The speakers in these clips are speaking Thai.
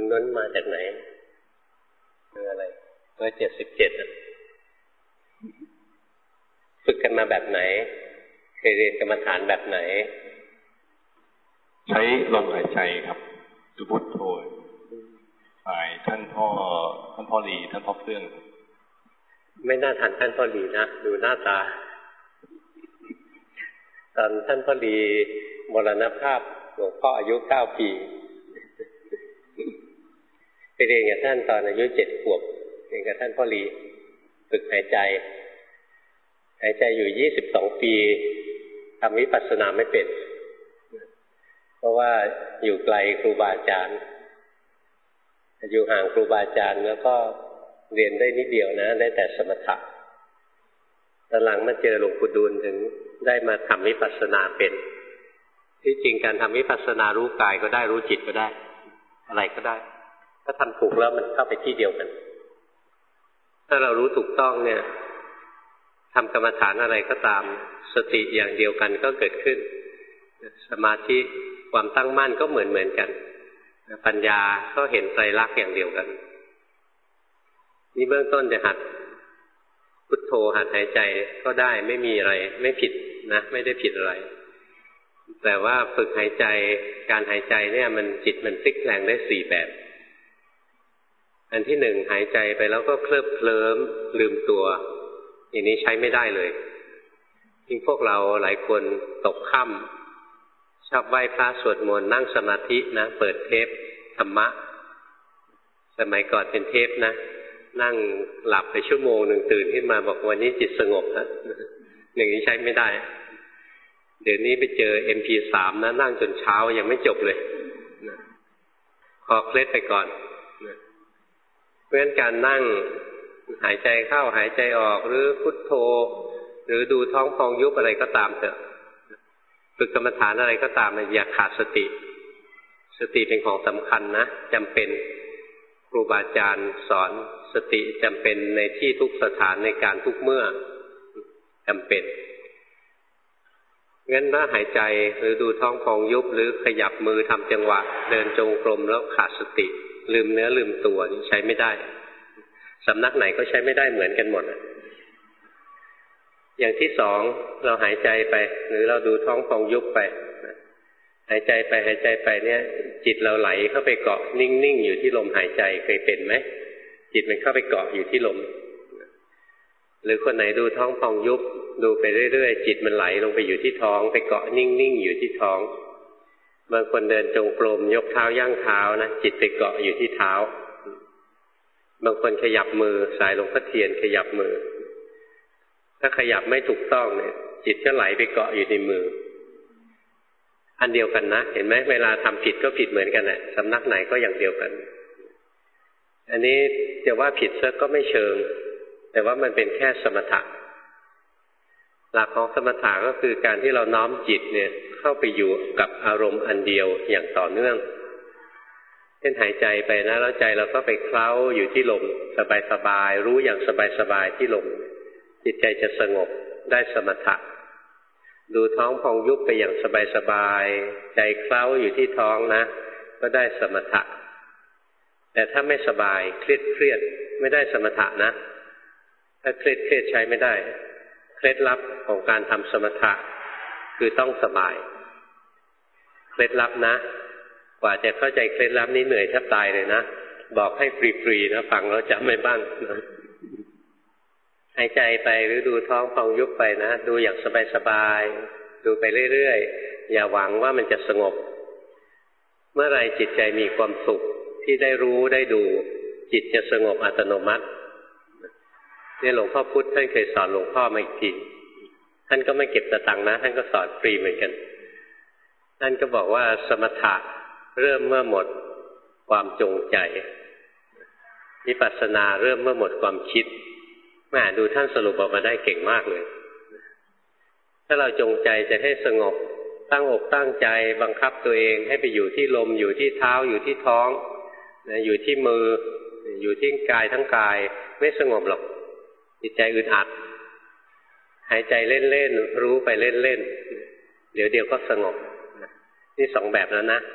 นั้นมาจากไหนอะไรเบอร์77ฝึกกันมาแบบไหนเคยเรียนกรรมฐานแบบไหนใช้ลมหายใจครับดูพุทโธฝ่ายท่านพ่อลีท่านพ่อเพื่อนไม่น่าทันท่านพ่อลีนะดูหน้าตาตอนท่านพ่อลีมรณภาพหลวงพ่ออายุ9 ปีไปเรียนกับท่านตอนอายุ7 ขวบเรียนกับท่านพ่อลีฝึกหายใจอยู่22 ปีทำวิปัสสนาไม่เป็นเพราะว่าอยู่ไกลครูบาอาจารย์อยู่ห่างครูบาอาจารย์แล้วก็เรียนได้นิดเดียวนะได้แต่สมถะตอนหลังมาเจอหลวงปู่ดูลถึงได้มาทำวิปัสสนาเป็นที่จริงการทำวิปัสสนารู้กายก็ได้รู้จิตก็ได้อะไรก็ได้ถ้าทำถูกแล้วมันเข้าไปที่เดียวกันถ้าเรารู้ถูกต้องเนี่ยทำกรรมฐานอะไรก็ตามสติอย่างเดียวกันก็เกิดขึ้นสมาธิความตั้งมั่นก็เหมือนกันปัญญาก็เห็นไตรลักษณ์อย่างเดียวกันนี่เบื้องต้นจะหัดพุทโธหัดหายใจก็ได้ไม่มีอะไรไม่ผิดนะไม่ได้ผิดอะไรแต่ว่าฝึกหายใจการหายใจเนี่ยมันจิตมันพลิกแปลงได้4 แบบอันที่1หายใจไปแล้วก็เคลิบเคลิ้มลืมตัวอย่างนี้ใช้ไม่ได้เลยยิ่งพวกเราหลายคนตกค่ำชอบไหว้พระสวดมนต์นั่งสมาธินะเปิดเทปธรรมะสมัยก่อนเป็นเทปนะนั่งหลับไปชั่วโมงหนึ่งตื่นขึ้นมาบอกวันนี้จิตสงบนะอย่างนี้ใช้ไม่ได้เดี๋ยวนี้ไปเจอ MP3 นะนั่งจนเช้ายังไม่จบเลยขอเคล็ดไปก่อนเพราะฉะนั้นการนั่งหายใจเข้าหายใจออกหรือพุทโธหรือดูท้องพองยุบอะไรก็ตามเถอะฝึกกรรมฐานอะไรก็ตามอย่าขาดสติเป็นของสำคัญนะจำเป็นครูบาอาจารย์สอนสติจำเป็นในที่ทุกสถานในการทุกเมื่อจำเป็นงั้นถ้าหายใจหรือดูท้องพองยุบหรือขยับมือทำจังหวะเดินจงกรมแล้วขาดสติลืมเนื้อลืมตัวนี่ใช้ไม่ได้สำนักไหนก็ใช้ไม่ได้เหมือนกันหมดอย่างที่2เราหายใจไปหรือเราดูท้องพองยุบไปหายใจไปเนี่ยจิตเราไหลเข้าไปเกาะนิ่งๆอยู่ที่ลมหายใจเคยเป็นไหมจิตมันเข้าไปเกาะอยู่ที่ลมหรือคนไหนดูท้องพองยุบดูไปเรื่อยๆจิตมันไหลลงไปอยู่ที่ท้องไปเกาะนิ่งๆอยู่ที่ท้องบางคนเดินจงกรมยกเท้าย่างเท้านะจิตไปเกาะอยู่ที่เท้าบางคนขยับมือสายหลวงพ่อเทียนขยับมือถ้าขยับไม่ถูกต้องเนี่ยจิตก็ไหลไปเกาะอยู่ในมืออันเดียวกันนะเห็นไหมเวลาทำผิดก็ผิดเหมือนกันแหละสำนักไหนก็อย่างเดียวกันอันนี้จะว่าผิดซะก็ไม่เชิงแต่ว่ามันเป็นแค่สมถะหลักของสมถะก็คือการที่เราน้อมจิตเนี่ยเข้าไปอยู่กับอารมณ์อันเดียวอย่างต่อเนื่องเช่นหายใจไปนะแล้วใจเราก็ไปเคล้าอยู่ที่ลมสบายๆรู้อย่างสบายๆที่ลมจิตใจจะสงบได้สมถะดูท้องพองยุบไปอย่างสบายๆใจเคล้าอยู่ที่ท้องนะก็ได้สมถะแต่ถ้าไม่สบายเครียดไม่ได้สมถะนะถ้าเครียดใช้ไม่ได้เคล็ดลับของการทำสมถะคือต้องสบายเคล็ดลับนะกว่าจะเข้าใจเคล็ดลับนี้เหนื่อยแทบตายเลยนะบอกให้ฟรีๆนะฟังแล้วจำไม่บ้างนะหายใจไปหรือดูท้องพองยุบไปนะดูอย่างสบายๆดูไปเรื่อยๆอย่าหวังว่ามันจะสงบเมื่อไรจิตใจมีความสุขที่ได้รู้ได้ดูจิตจะสงบอัตโนมัตินี่หลวงพ่อพุธท่านเคยสอนหลวงพ่อมาอีกทีท่านก็ไม่เก็บสตังค์นะท่านก็สอนฟรีเหมือนกันท่านก็บอกว่าสมถะเริ่มเมื่อหมดความจงใจวิปัสสนาเริ่มเมื่อหมดความคิดแม่ดูท่านสรุปออกมาได้เก่งมากเลยถ้าเราจงใจจะให้สงบตั้งอกตั้งใจบังคับตัวเองให้ไปอยู่ที่ลมอยู่ที่เท้าอยู่ที่ท้องอยู่ที่มืออยู่ที่กายทั้งกายไม่สงบหรอกจิตใจอึดอัดหายใจเล่นๆรู้ไปเล่นๆเดี๋ยวก็สงบนี่2 แบบแล้วนะ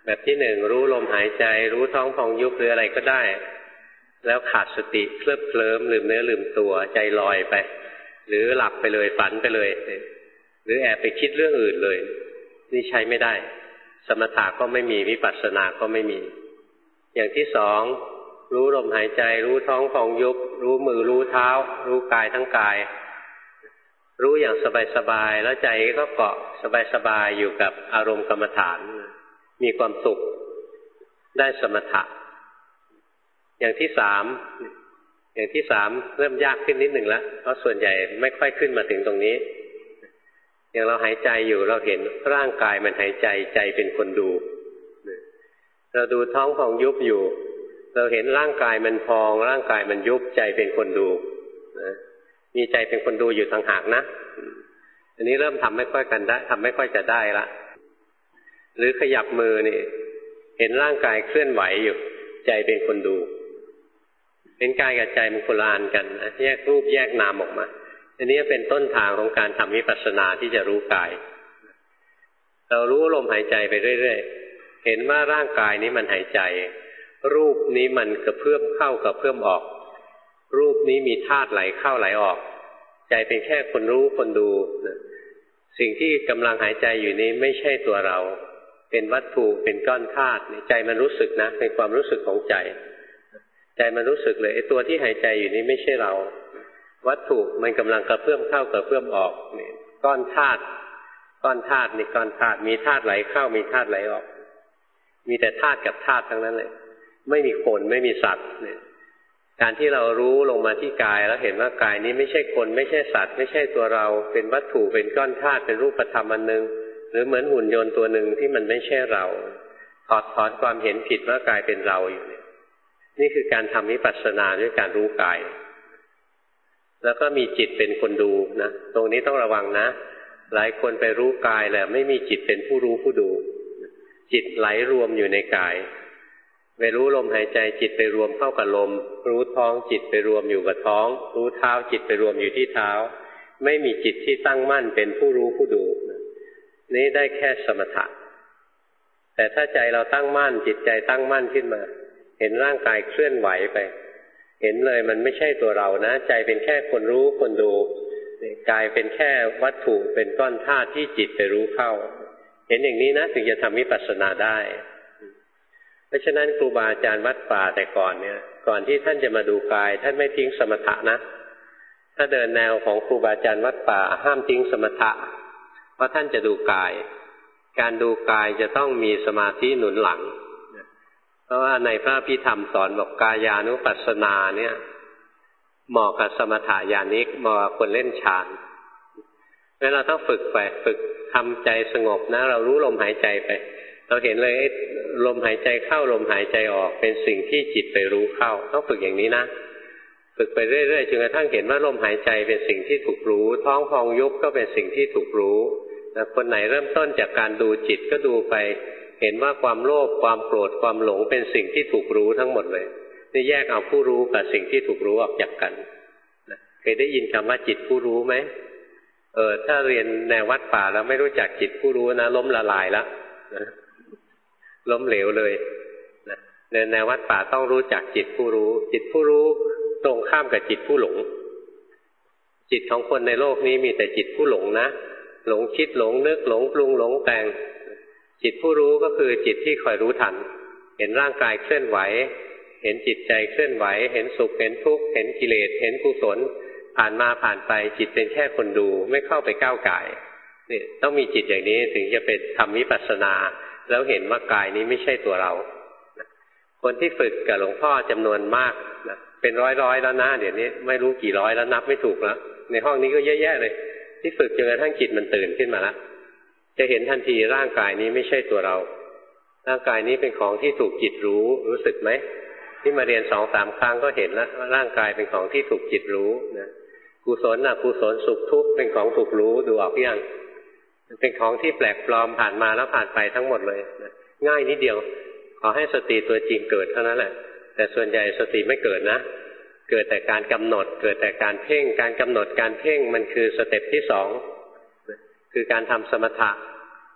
แบบที่หนึ่งรู้ลมหายใจรู้ท้องพองยุบหรืออะไรก็ได้แล้วขาดสติเคลิบเคลิ้มลืมเนื้อลืมตัวใจลอยไปหรือหลับไปเลยฝันไปเลยหรือแอบไปคิดเรื่องอื่นเลยนี่ใช้ไม่ได้สมถะก็ไม่มีวิปัสสนาก็ไม่มีอย่างที่สองรู้ลมหายใจรู้ท้องพองยุบรู้มือรู้เท้ารู้กายทั้งกายรู้อย่างสบายๆแล้วใจก็เกาะสบายๆอยู่กับอารมณ์กรรมฐานมีความสุขได้สมถะอย่างที่สามเริ่มยากขึ้นนิดหนึ่งแล้วเพราะส่วนใหญ่ไม่ค่อยขึ้นมาถึงตรงนี้อย่างเราหายใจอยู่เราเห็นร่างกายมันหายใจใจเป็นคนดูเราดูท้องพองยุบอยู่เราเห็นร่างกายมันพองร่างกายมันยุบใจเป็นคนดูมีใจเป็นคนดูอยู่ต่างหากนะอันนี้เริ่มทำไม่ค่อยกันได้ทำไม่ค่อยจะได้ละหรือขยับมือนี่เห็นร่างกายเคลื่อนไหวอยู่ใจเป็นคนดูเป็นกายกับใจมันคนละอันกันนะแยกรูปแยกนามออกมาอันนี้เป็นต้นทางของการทำวิปัสสนาที่จะรู้กายเรารู้ลมหายใจไปเรื่อยๆเห็นว่าร่างกายนี้มันหายใจรูปนี้มันกระเพื่อมเข้ากระเพื่อมออกรูปนี้มีธาตุไหลเข้าไหลออกใจเป็นแค่คนรู้คนดูสิ่งที่กำลังหายใจอยู่นี้ไม่ใช่ตัวเราเป็นวัตถุเป็นก้อนธาตุใจมันรู้สึกนะเป็นความรู้สึกของใจมันรู้สึกเลยไอ้ตัวที่หายใจอยู่นี้ไม่ใช่เราวัตถุมันกำลังกระเพื่อมเข้ากระเพื่อมออกนี่ก้อนธาตุนี่ก้อนธาตุมีธาตุไหลเข้ามีธาตุไหลออกมีแต่ธาตุกับธาตุทั้งนั้นเลยไม่มีคนไม่มีสัตว์เนี่ยการที่เรารู้ลงมาที่กายแล้วเห็นว่ากายนี้ไม่ใช่คนไม่ใช่สัตว์ไม่ใช่ตัวเราเป็นวัตถุเป็นก้อนธาตุเป็นรูปธรรมอันนึงหรือเหมือนหุ่นยนต์ตัวหนึ่งที่มันไม่ใช่เราถอดถอนความเห็นผิดว่ากายเป็นเราอยู่เนี่ยนี่คือการทำวิปัสสนาด้วยการรู้กายแล้วก็มีจิตเป็นคนดูนะตรงนี้ต้องระวังนะหลายคนไปรู้กายแหละไม่มีจิตเป็นผู้รู้ผู้ดูจิตไหลรวมอยู่ในกายไปรู้ลมหายใจจิตไปรวมเข้ากับลมรู้ท้องจิตไปรวมอยู่กับท้องรู้เท้าจิตไปรวมอยู่ที่เท้าไม่มีจิตที่ตั้งมั่นเป็นผู้รู้ผู้ดูนี้ได้แค่สมถะแต่ถ้าใจเราตั้งมั่นจิตใจตั้งมั่นขึ้นมาเห็นร่างกายเคลื่อนไหวไปเห็นเลยมันไม่ใช่ตัวเรานะใจเป็นแค่คนรู้คนดูกายเป็นแค่วัตถุเป็นก้อนธาตุที่จิตไปรู้เข้าเห็นอย่างนี้นะถึงจะทำวิปัสสนาได้เพราะฉะนั้นครูบาอาจารย์วัดป่าแต่ก่อนเนี่ยก่อนที่ท่านจะมาดูกายท่านไม่ทิ้งสมถะนะถ้าเดินแนวของครูบาอาจารย์วัดป่าห้ามทิ้งสมถะเพราะท่านจะดูกายการดูกายจะต้องมีสมาธิหนุนหลังเพราะว่าในพระพิธรรมสอนบอกกายานุปัสสนาเนี่ยเหมาะกับสมถะญาณิกเหมาะกับคนเล่นฌานแล้วเราต้องฝึกไปฝึกทำใจสงบนะเรารู้ลมหายใจไปเราเห็นเลยลมหายใจเข้าลมหายใจออกเป็นสิ่งที่จิตไปรู้เข้าต้องฝึกอย่างนี้นะฝึกไปเรื่อยๆจนกระทั่งเห็นว่าลมหายใจเป็นสิ่งที่ถูกรู้ท้องพองยุบก็เป็นสิ่งที่ถูกรู้คนไหนเริ่มต้นจากการดูจิตก็ดูไปเห็นว่าความโลภความโกรธความหลงเป็นสิ่งที่ถูกรู้ทั้งหมดเลยนี่แยกเอาผู้รู้กับสิ่งที่ถูกรู้ออกจากกันเคยได้ยินคำว่าจิตผู้รู้ไหมถ้าเรียนแนววัดป่าแล้วไม่รู้จักจิตผู้รู้นะล้มละลายแล้วล้มเหลวเลยในวัดป่าต้องรู้จักจิตผู้รู้จิตผู้รู้ตรงข้ามกับจิตผู้หลงจิตของคนในโลกนี้มีแต่จิตผู้หลงนะหลงคิดหลงนึกหลงปรุงหลงแต่งจิตผู้รู้ก็คือจิตที่คอยรู้ทันเห็นร่างกายเคลื่อนไหวเห็นจิตใจเคลื่อนไหวเห็นสุขเห็นทุกข์เห็นกิเลสเห็นกุศลผ่านมาผ่านไปจิตเป็นแค่คนดูไม่เข้าไปก้าวก่ายนี่ต้องมีจิตอย่างนี้ถึงจะเป็นทำวิปัสสนาแล้วเห็นว่ากายนี้ไม่ใช่ตัวเราคนที่ฝึกกับหลวงพ่อจำนวนมากนะเป็นร้อยแล้วนะเดี๋ยวนี้ไม่รู้กี่ร้อยแล้วนับไม่ถูกแล้วในห้องนี้ก็เยอะแยะเลยที่ฝึกจนกระทั่งจิตมันตื่นขึ้นมาแล้วจะเห็นทันทีร่างกายนี้ไม่ใช่ตัวเราร่างกายนี้เป็นของที่ถูกจิตรู้สึกไหมที่มาเรียน 2-3 ครั้งก็เห็นแล้วว่าร่างกายเป็นของที่ถูกจิตรู้นะกุศลกุศลสุขทุกข์เป็นของถูกรู้ดูออกยังเป็นของที่แปลกปลอมผ่านมาแล้วผ่านไปทั้งหมดเลยนะง่ายนิดเดียวขอให้สติตัวจริงเกิดเท่านั้นแหละแต่ส่วนใหญ่สติไม่เกิดนะเกิดแต่การกำหนดเกิดแต่การเพ่งการกำหนดการเพ่งมันคือสเต็ปที่2คือการทำสมถะ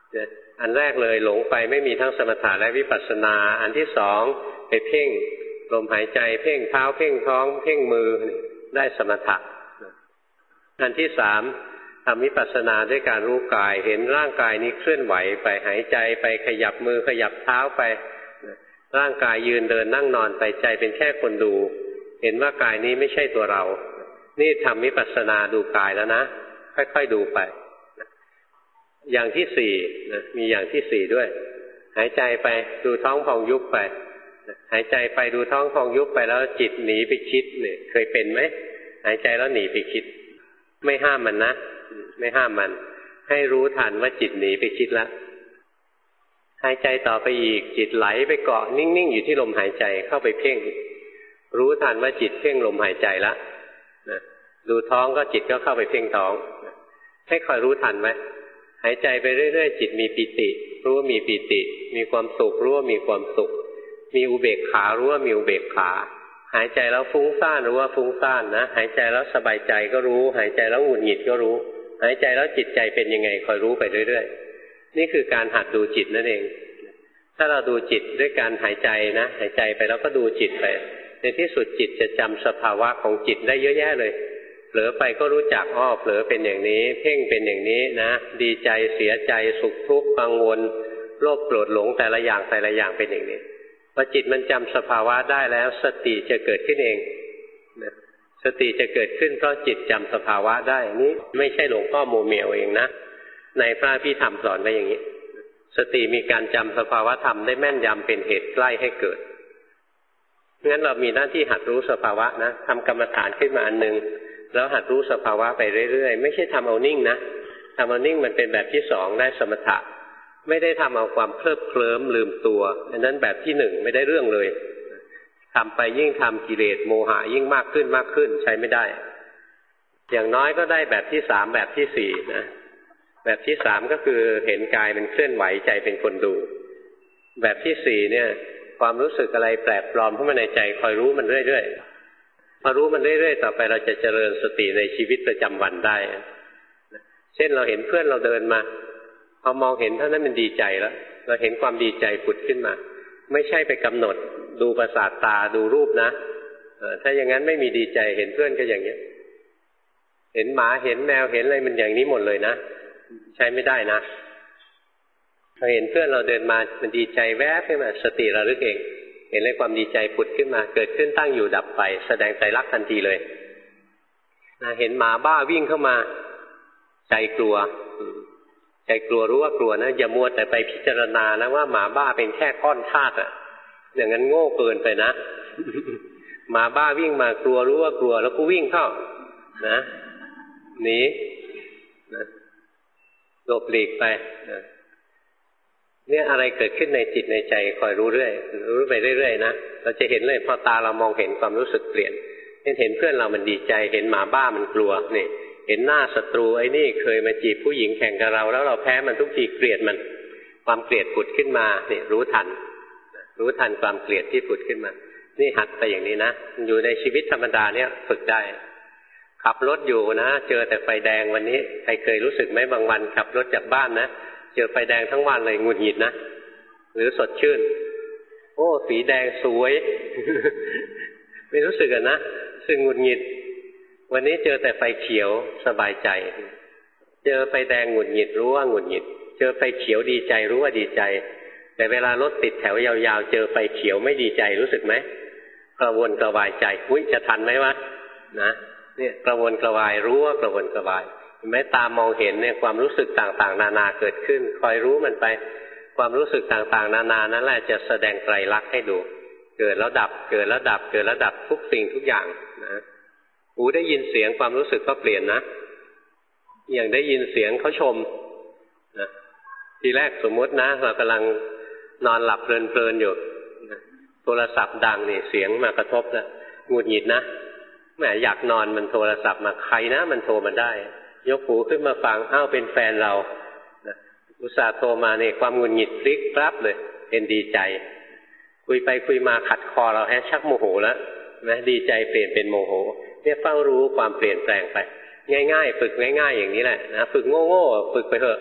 อันแรกเลยหลงไปไม่มีทั้งสมถะและวิปัสสนาอันที่สองไปเพ่งลมหายใจเพ่งเท้าเพ่งท้องเพ่งมือได้สมถะอันที่สามทำวิปัสสนาด้วยการรู้กายเห็นร่างกายนี้เคลื่อนไหวไปหายใจไปขยับมือขยับเท้าไปร่างกายยืนเดินนั่งนอนไปใจเป็นแค่คนดูเห็นว่ากายนี้ไม่ใช่ตัวเรานี่ทำวิปัสสนาดูกายแล้วนะค่อยๆดูไปอย่างที่สี่นะมีอย่างที่สี่ด้วยหายใจไปดูท้องพองยุบไปหายใจไปดูท้องพองยุบไปแล้วจิตหนีไปคิดเนี่ยเคยเป็นไหมหายใจแล้วหนีไปคิดไม่ห้ามมันนะไม่ห้ามมันให้รู้ทันว่าจิตหนีไปคิดแล้วหายใจต่อไปอีกจิตไหลไปเกาะนิ่งๆอยู่ที่ลมหายใจเข้าไปเพ่งรู้ทันว่าจิตเพ่งลมหายใจแล้วดูท้องก็จิตก็เข้าไปเพ่งท้องให้คอยรู้ทันไหมหายใจไปเรื่อยๆจิตมีปิติรู้ว่ามีปิติมีความสุขรู้ว่ามีความสุขมีอุเบกขารู้ว่ามีอุเบกขาหายใจแล้วฟุ้งซ่านรู้ว่าฟุ้งซ่านนะหายใจแล้วสบายใจก็รู้หายใจแล้วหงุดหงิดก็รู้หายใจแล้วจิตใจเป็นยังไงคอยรู้ไปเรื่อยๆนี่คือการหัดดูจิตนั่นเองถ้าเราดูจิตด้วยการหายใจนะหายใจไปแล้วก็ดูจิตไปในที่สุดจิตจะจำสภาวะของจิตได้เยอะแยะเลยเผลอไปก็รู้จักเผลอเป็นอย่างนี้เพ่งเป็นอย่างนี้นะดีใจเสียใจสุขทุกข์กังวลโลภโกรธหลงแต่ละอย่างเป็นอย่างนี้พอจิตมันจำสภาวะได้แล้วสติจะเกิดขึ้นเองนะสติจะเกิดขึ้นเพราะจิตจำสภาวะได้นี่ไม่ใช่หลวงพ่อโมเมลเองนะในพระอภิธรรมสอนไว้อย่างนี้สติมีการจำสภาวะธรรมได้แม่นยำเป็นเหตุใกล้ให้เกิดงั้นเรามีหน้าที่หัดรู้สภาวะนะทำกรรมฐานขึ้นมาอันนึงแล้วหัดรู้สภาวะไปเรื่อยๆไม่ใช่ทำเอานิ่งนะทำเอานิ่งมันเป็นแบบที่สองได้สมถะไม่ได้ทำเอาความเคลิบเคลิ้มลืมตัวอันนั้นแบบที่หนึ่งไม่ได้เรื่องเลยทำไปยิ่งทำกิเลสโมหะยิ่งมากขึ้นใช้ไม่ได้อย่างน้อยก็ได้แบบที่สามแบบที่สี่นะแบบที่สามก็คือเห็นกายเป็นเคลื่อนไหวใจเป็นคนดูแบบที่สี่เนี่ยความรู้สึกอะไรแปลกปลอมเข้ามาในใจคอยรู้มันเรื่อยๆพอรู้มันเรื่อยๆต่อไปเราจะเจริญสติในชีวิตประจำวันได้เช่นเราเห็นเพื่อนเราเดินมาพอมองเห็นเท่านั้นมันดีใจแล้วเราเห็นความดีใจผุดขึ้นมาไม่ใช่ไปกำหนดดูประสาทตาดูรูปนะถ้าอย่างนั้นไม่มีดีใจเห็นเพื่อนก็อย่างนี้เห็นหมาเห็นแมวเห็นอะไรมันอย่างนี้หมดเลยนะใช้ไม่ได้นะเราเห็นเพื่อนเราเดินมามันดีใจแวบขึ้นมาสติระลึกเองเห็นเลยความดีใจผุดขึ้นมาเกิดขึ้นตั้งอยู่ดับไปแสดงไตรลักษณ์ทันทีเลยเห็นหมาบ้าวิ่งเข้ามาใจกลัวรู้ว่ากลัวนะอย่ามัวแต่ไปพิจารณานะว่าหมาบ้าเป็นแค่ก้อนธาตุอย่างนั้นโง่เกินไปนะหมาบ้าวิ่งมากลัวรู้ว่ากลัวแล้วก็วิ่งเข้านะหนีนะหลบหลีกไปนะเนี่ยอะไรเกิดขึ้นในจิตในใจคอยรู้เรื่อยรู้ไปเรื่อยๆนะเราจะเห็นเลยพอตาเรามองเห็นความรู้สึกเปลี่ยนเห็นเพื่อนเรามันดีใจเห็นหมาบ้ามันกลัวนี่เห็นหน้าศัตรูไอ้นี่เคยมาจีบผู้หญิงแข่งกับเราแล้วเราแพ้มันทุกทีเกลียดมันความเกลียดผุดขึ้นมานี่รู้ทันความเกลียดที่ผุดขึ้นมานี่หัดไปอย่างนี้นะอยู่ในชีวิตธรรมดาเนี่ยฝึกได้ขับรถอยู่นะเจอแต่ไฟแดงวันนี้ใครเคยรู้สึกไหมบางวันขับรถจากบ้านนะเจอไฟแดงทั้งวันเลยหงุดหงิดนะหรือสดชื่นโอ้สีแดงสวย ไม่รู้สึกนะสึกหงุดหงิดวันนี้เจอแต่ไฟเขียวสบายใจเจอไฟแดงหงุดหงิดรู้ว่าหงุดหงิดเจอไฟเขียวดีใจรู้ว่าดีใจแต่เวลารถติดแถวยาวๆเจอไฟเขียวไม่ดีใจรู้สึกไหมกระวนกระวายใจอุ๊ยจะทันไหมวะนะเนี่ยกระวนกระวายรู้ว่ากระวนกระวายเห็นไหมตามองเห็นเนี่ยความรู้สึกต่างๆนานาเกิดขึ้นคอยรู้มันไปความรู้สึกต่างๆนานานั่นแหละจะแสดงไตรลักษณ์ให้ดูเกิดแล้วดับเกิดแล้วดับเกิดแล้วดับทุกสิ่งทุกอย่างนะหูได้ยินเสียงความรู้สึกก็เปลี่ยนนะอย่างได้ยินเสียงเขาชมนะทีแรกสมมตินะเรากำลังนอนหลับเพลินๆอยู่โทรศัพท์ดังนี่เสียงมากระทบแล้วหงุดหงิดนะแหมอยากนอนมันโทรศัพท์มาใครนะมันโทรมาได้ยกหูขึ้นมาฟังอ้าวเป็นแฟนเราอุตส่าห์โทรมาเนี่ยความหงุดหงิดพลิกกลับเลยเป็นดีใจคุยไปคุยมาขัดคอเราชักโมโหแล้วนะดีใจเปลี่ยนเป็นโมโหเนี่ยเฝ้ารู้ความเปลี่ยนแปลงไปง่ายๆฝึกง่ายๆอย่างนี้แหละนะฝึกโง่ๆฝึกไปเถอะ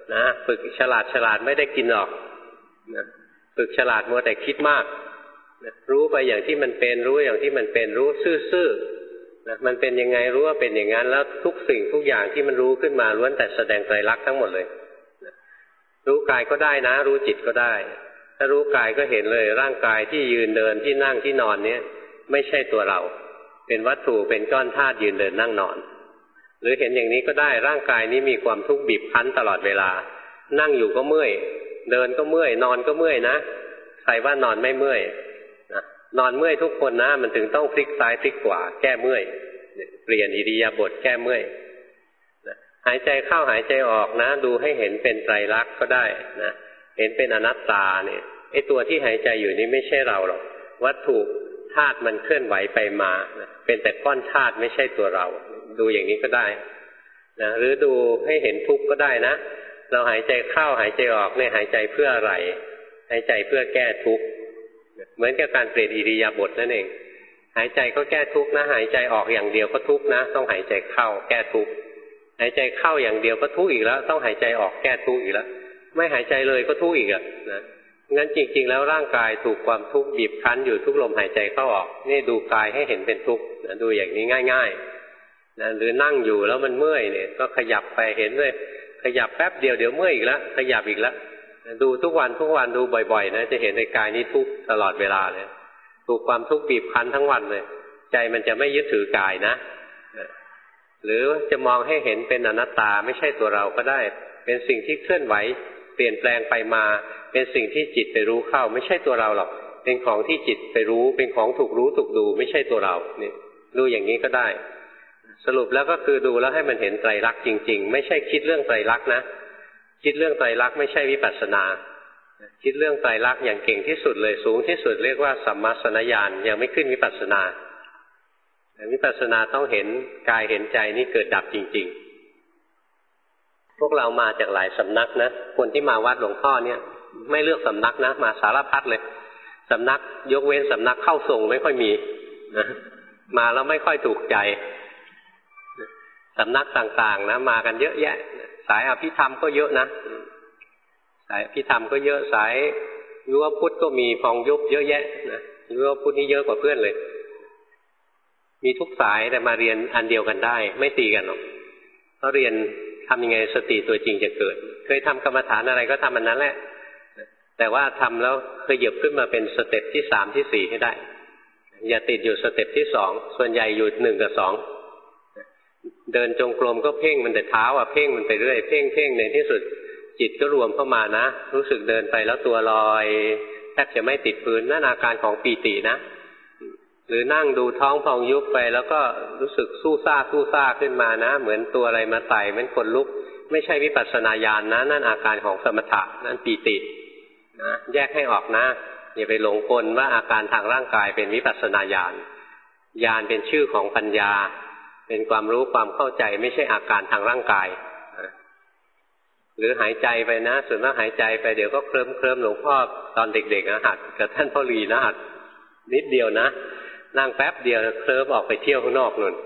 นะฝึกฉลาดไม่ได้กินหรอกนะฝึกฉลาดมัวแต่คิดมากนะรู้ไปอย่างที่มันเป็นรู้อย่างที่มันเป็นรู้ซื่อๆนะมันเป็นยังไงรู้ว่าเป็นอย่างนั้นแล้วทุกสิ่งทุกอย่างที่มันรู้ขึ้นมาล้วนแต่แสดงไตรลักษณ์ทั้งหมดเลยนะรู้กายก็ได้นะรู้จิตก็ได้ถ้ารู้กายก็เห็นเลยร่างกายที่ยืนเดินที่นั่งที่นอนเนี้ยไม่ใช่ตัวเราเป็นวัตถุเป็นก้อนธาตุยืนเดินนั่งนอนหรือเห็นอย่างนี้ก็ได้ร่างกายนี้มีความทุกข์บีบคั้นตลอดเวลานั่งอยู่ก็เมื่อยเดินก็เมื่อยนอนก็เมื่อยนะใครว่านอนไม่เมื่อยนะนอนเมื่อยทุกคนนะมันถึงต้องพลิกซ้ายพลิกขวาแก้เมื่อยเปลี่ยนอิริยาบถแก้เมื่อยนะหายใจเข้าหายใจออกนะดูให้เห็นเป็นไตรลักษณ์ก็ได้นะเห็นเป็นอนัตตาเนี่ยไอ้ตัวที่หายใจอยู่นี่ไม่ใช่เราหรอกวัตถุธาตุมันเคลื่อนไหวไปมานะเป็นแต่ก้อนธาตุไม่ใช่ตัวเราดูอย่างนี้ก็ได้นะหรือดูให้เห็นทุกข์ก็ได้นะเราหายใจเข้าหายใจออกเนี่ยหายใจเพื่ออะไรหายใจเพื่อแก้ทุกข์เหมือนกับการเปลี่ยนอิริยาบถนั่นเองหายใจก็แก้ทุกข์นะหายใจออกอย่างเดียวก็ทุกข์นะต้องหายใจเข้าแก้ทุกข์หายใจเข้าอย่างเดียวก็ทุกข์อีกแล้วต้องหายใจออกแก้ทุกข์อีกแล้วไม่หายใจเลยก็ทุกข์อีกนะงั้นจริงๆแล้วร่างกายถูกความทุกข์บีบคั้นอยู่ทุกลมหายใจเข้าออกนี่ดูกายให้เห็นเป็นทุกข์นะดูอย่างนี้ง่ายๆนะหรือนั่งอยู่แล้วมันเมื่อยเนี่ยก็ขยับไปเห็นเลยขยับแป๊บเดียวเดี๋ยวเมื่อยอีกแล้วขยับอีกแล้วดูทุกวันดูบ่อยๆนะจะเห็นในกายนี้ทุกข์ตลอดเวลาเลยถูกความทุกข์บีบคั้นทั้งวันเลยใจมันจะไม่ยึดถือกายนะหรือจะมองให้เห็นเป็นอนัตตาไม่ใช่ตัวเราก็ได้เป็นสิ่งที่เคลื่อนไหวเปลี่ยนแปลงไปมาเป็นสิ่งที่จิตไปรู้เข้าไม่ใช่ตัวเราหรอกเป็นของที่จิตไปรู้เป็นของถูกรู้ถูกดูไม่ใช่ตัวเรานี่ดูอย่างนี้ก็ได้สรุปแล้วก็คือดูแล้วให้มันเห็นไตรลักษณ์จริงๆไม่ใช่คิดเรื่องไตรลักษณ์นะคิดเรื่องไตรลักษณ์ไม่ใช่วิปัสสนาคิดเรื่องไตรลักษณ์อย่างเก่งที่สุดเลยสูงที่สุดเรียกว่าสัมมาสัญญาณยังไม่ขึ้นวิปัสสนาวิปัสสนาต้องเห็นกายเห็นใจนี่เกิดดับจริงๆพวกเรามาจากหลายสำนักนะคนที่มาวัดหลวงพ่อเนี่ยไม่เลือกสำนักนะมาสารพัดเลยสำนักยกเว้นสำนักเข้าทรงไม่ค่อยมีนะมาแล้วไม่ค่อยถูกใจสำนักต่างๆนะมากันเยอะแยะสายอภิธรรมก็เยอะนะสายอภิธรรมก็เยอะสายยุวพุทธก็มีพองยุบเยอะแยะนะยุวพุทธนี่เยอะกว่าเพื่อนเลยมีทุกสายแต่มาเรียนอันเดียวกันได้ไม่ตีกันหรอกเพราะเรียนทำยังไงสติตัวจริงจะเกิดเคยทำกรรมฐานอะไรก็ทำอันนั้นแหละแต่ว่าทำแล้วเคยเหยียบขึ้นมาเป็นสเต็ปที่3ที่4ให้ได้อย่าติดอยู่สเต็ปที่2ส่วนใหญ่อยู่1กับ2เดินจงกรมก็เพ่งมันแต่เท้าเพ่งมันไปเรื่อยเพ่งในที่สุดจิตก็รวมเข้ามานะรู้สึกเดินไปแล้วตัวลอยแทบจะไม่ติดพื้นนั่นอาการของปีตินะหรือนั่งดูท้องพองยุบไปแล้วก็รู้สึกสู้ซ่าขึ้นมานะเหมือนตัวอะไรมาไต่เหมือนคนลุกไม่ใช่วิปัสสนาญาณนะนั่นอาการของสมถะนั่นปีตินะแยกให้ออกนะอย่าไปหลงกลว่าอาการทางร่างกายเป็นวิปัสสนาญาณญาณเป็นชื่อของปัญญาเป็นความรู้ความเข้าใจไม่ใช่อาการทางร่างกายหรือหายใจไปนะส่วนมากหายใจไปเดี๋ยวก็เคลิ้มหลวงพ่อตอนเด็กๆหัดกับท่านพ่อลีนะหัดนิดเดียวนะนั่งแป๊บเดียวเคลิ้มออกไปเที่ยวข้างนอกนู่น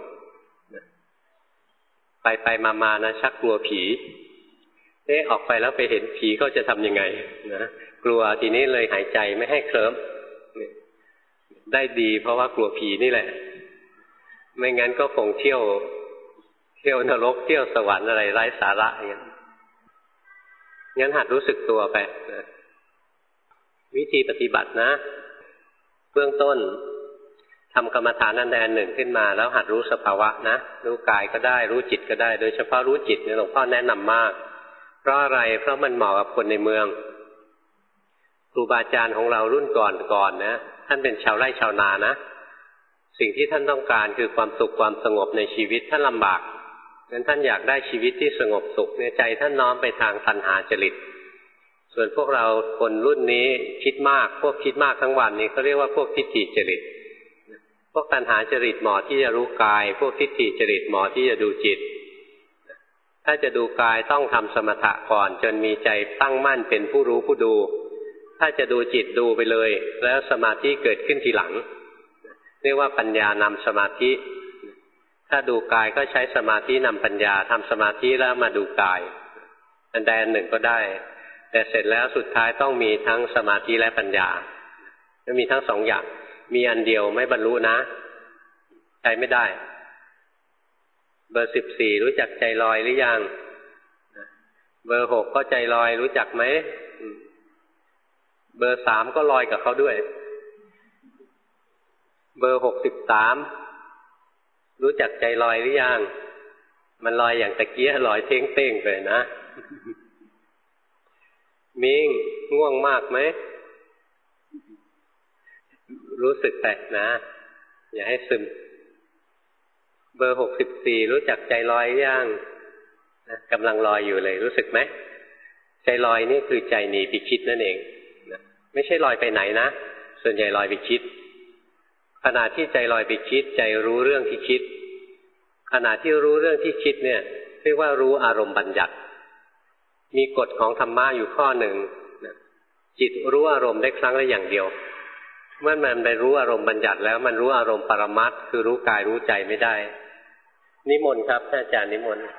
ไปมานะชักกลัวผีออกไปแล้วไปเห็นผีก็จะทำยังไงนะกลัวทีนี้เลยหายใจไม่ให้เคลิ้มได้ดีเพราะว่ากลัวผีนี่แหละไม่งั้นก็คงเที่ยวนรกเที่ยวสวรรค์อะไรไร้สาระอย่างนั้นงั้นหัดรู้สึกตัวไปนะวิธีปฏิบัตินะเบื้องต้นทำกรรมฐานอันใดอันหนึ่งขึ้นมาแล้วหัดรู้สภาวะนะรู้กายก็ได้รู้จิตก็ได้โดยเฉพาะรู้จิตเนี่ยหลวงพ่อแนะนำมากเพราะอะไรเพราะมันเหมาะกับคนในเมืองครูบาอาจารย์ของเรารุ่นก่อนนะท่านเป็นชาวไร่ชาวนานะสิ่งที่ท่านต้องการคือความสุขความสงบในชีวิตท่านลำบากงั้นท่านอยากได้ชีวิตที่สงบสุขในใจท่านน้อมไปทางตัณหาจริตส่วนพวกเราคนรุ่นนี้คิดมากพวกคิดมากทั้งวันนี้เขาเรียกว่าพวกทิฏฐิจริตพวกตัณหาจริตเหมาะที่จะรู้กายพวกทิฏฐิจริตเหมาะที่จะดูจิตถ้าจะดูกายต้องทำสมถะก่อนจนมีใจตั้งมั่นเป็นผู้รู้ผู้ดูถ้าจะดูจิตดูไปเลยแล้วสมาธิเกิดขึ้นทีหลังเรียกว่าปัญญานำสมาธิถ้าดูกายก็ใช้สมาธินำปัญญาทำสมาธิแล้วมาดูกายอันใดอันหนึ่งก็ได้แต่เสร็จแล้วสุดท้ายต้องมีทั้งสมาธิและปัญญาต้องมีทั้งสองอย่างมีอันเดียวไม่บรรลุนะใช้ไม่ได้เบอร์14รู้จักใจลอยหรือยังเบอร์6ก็ใจลอยรู้จักไหมเบอร์3ก็ลอยกับเขาด้วยเบอร์63รู้จักใจลอยหรือยังมันลอยอย่างตะเกียลอยเท่งๆไปนะมิงง่วงมากไหมรู้สึกแต่นะอย่าให้ซึมเบอร์64รู้จักใจลอยหรือยังกำลังลอยอยู่เลยรู้สึกไหมใจลอยนี่คือใจหนีไปคิดนั่นเองไม่ใช่ลอยไปไหนนะส่วนใหญ่ลอยไปคิดขณะที่ใจลอยไปคิดใจรู้เรื่องที่คิดขณะที่รู้เรื่องที่คิดเนี่ยเรียกว่ารู้อารมณ์บัญญัติมีกฎของธรรมะอยู่ข้อหนึ่งจิตรู้อารมณ์ได้ครั้งละอย่างเดียวเมื่อมันไปรู้อารมณ์บัญญัติแล้วมันรู้อารมณ์ปรมัตถ์คือรู้กายรู้ใจไม่ได้นิมนต์ครับท่านอาจารย์นิมนต์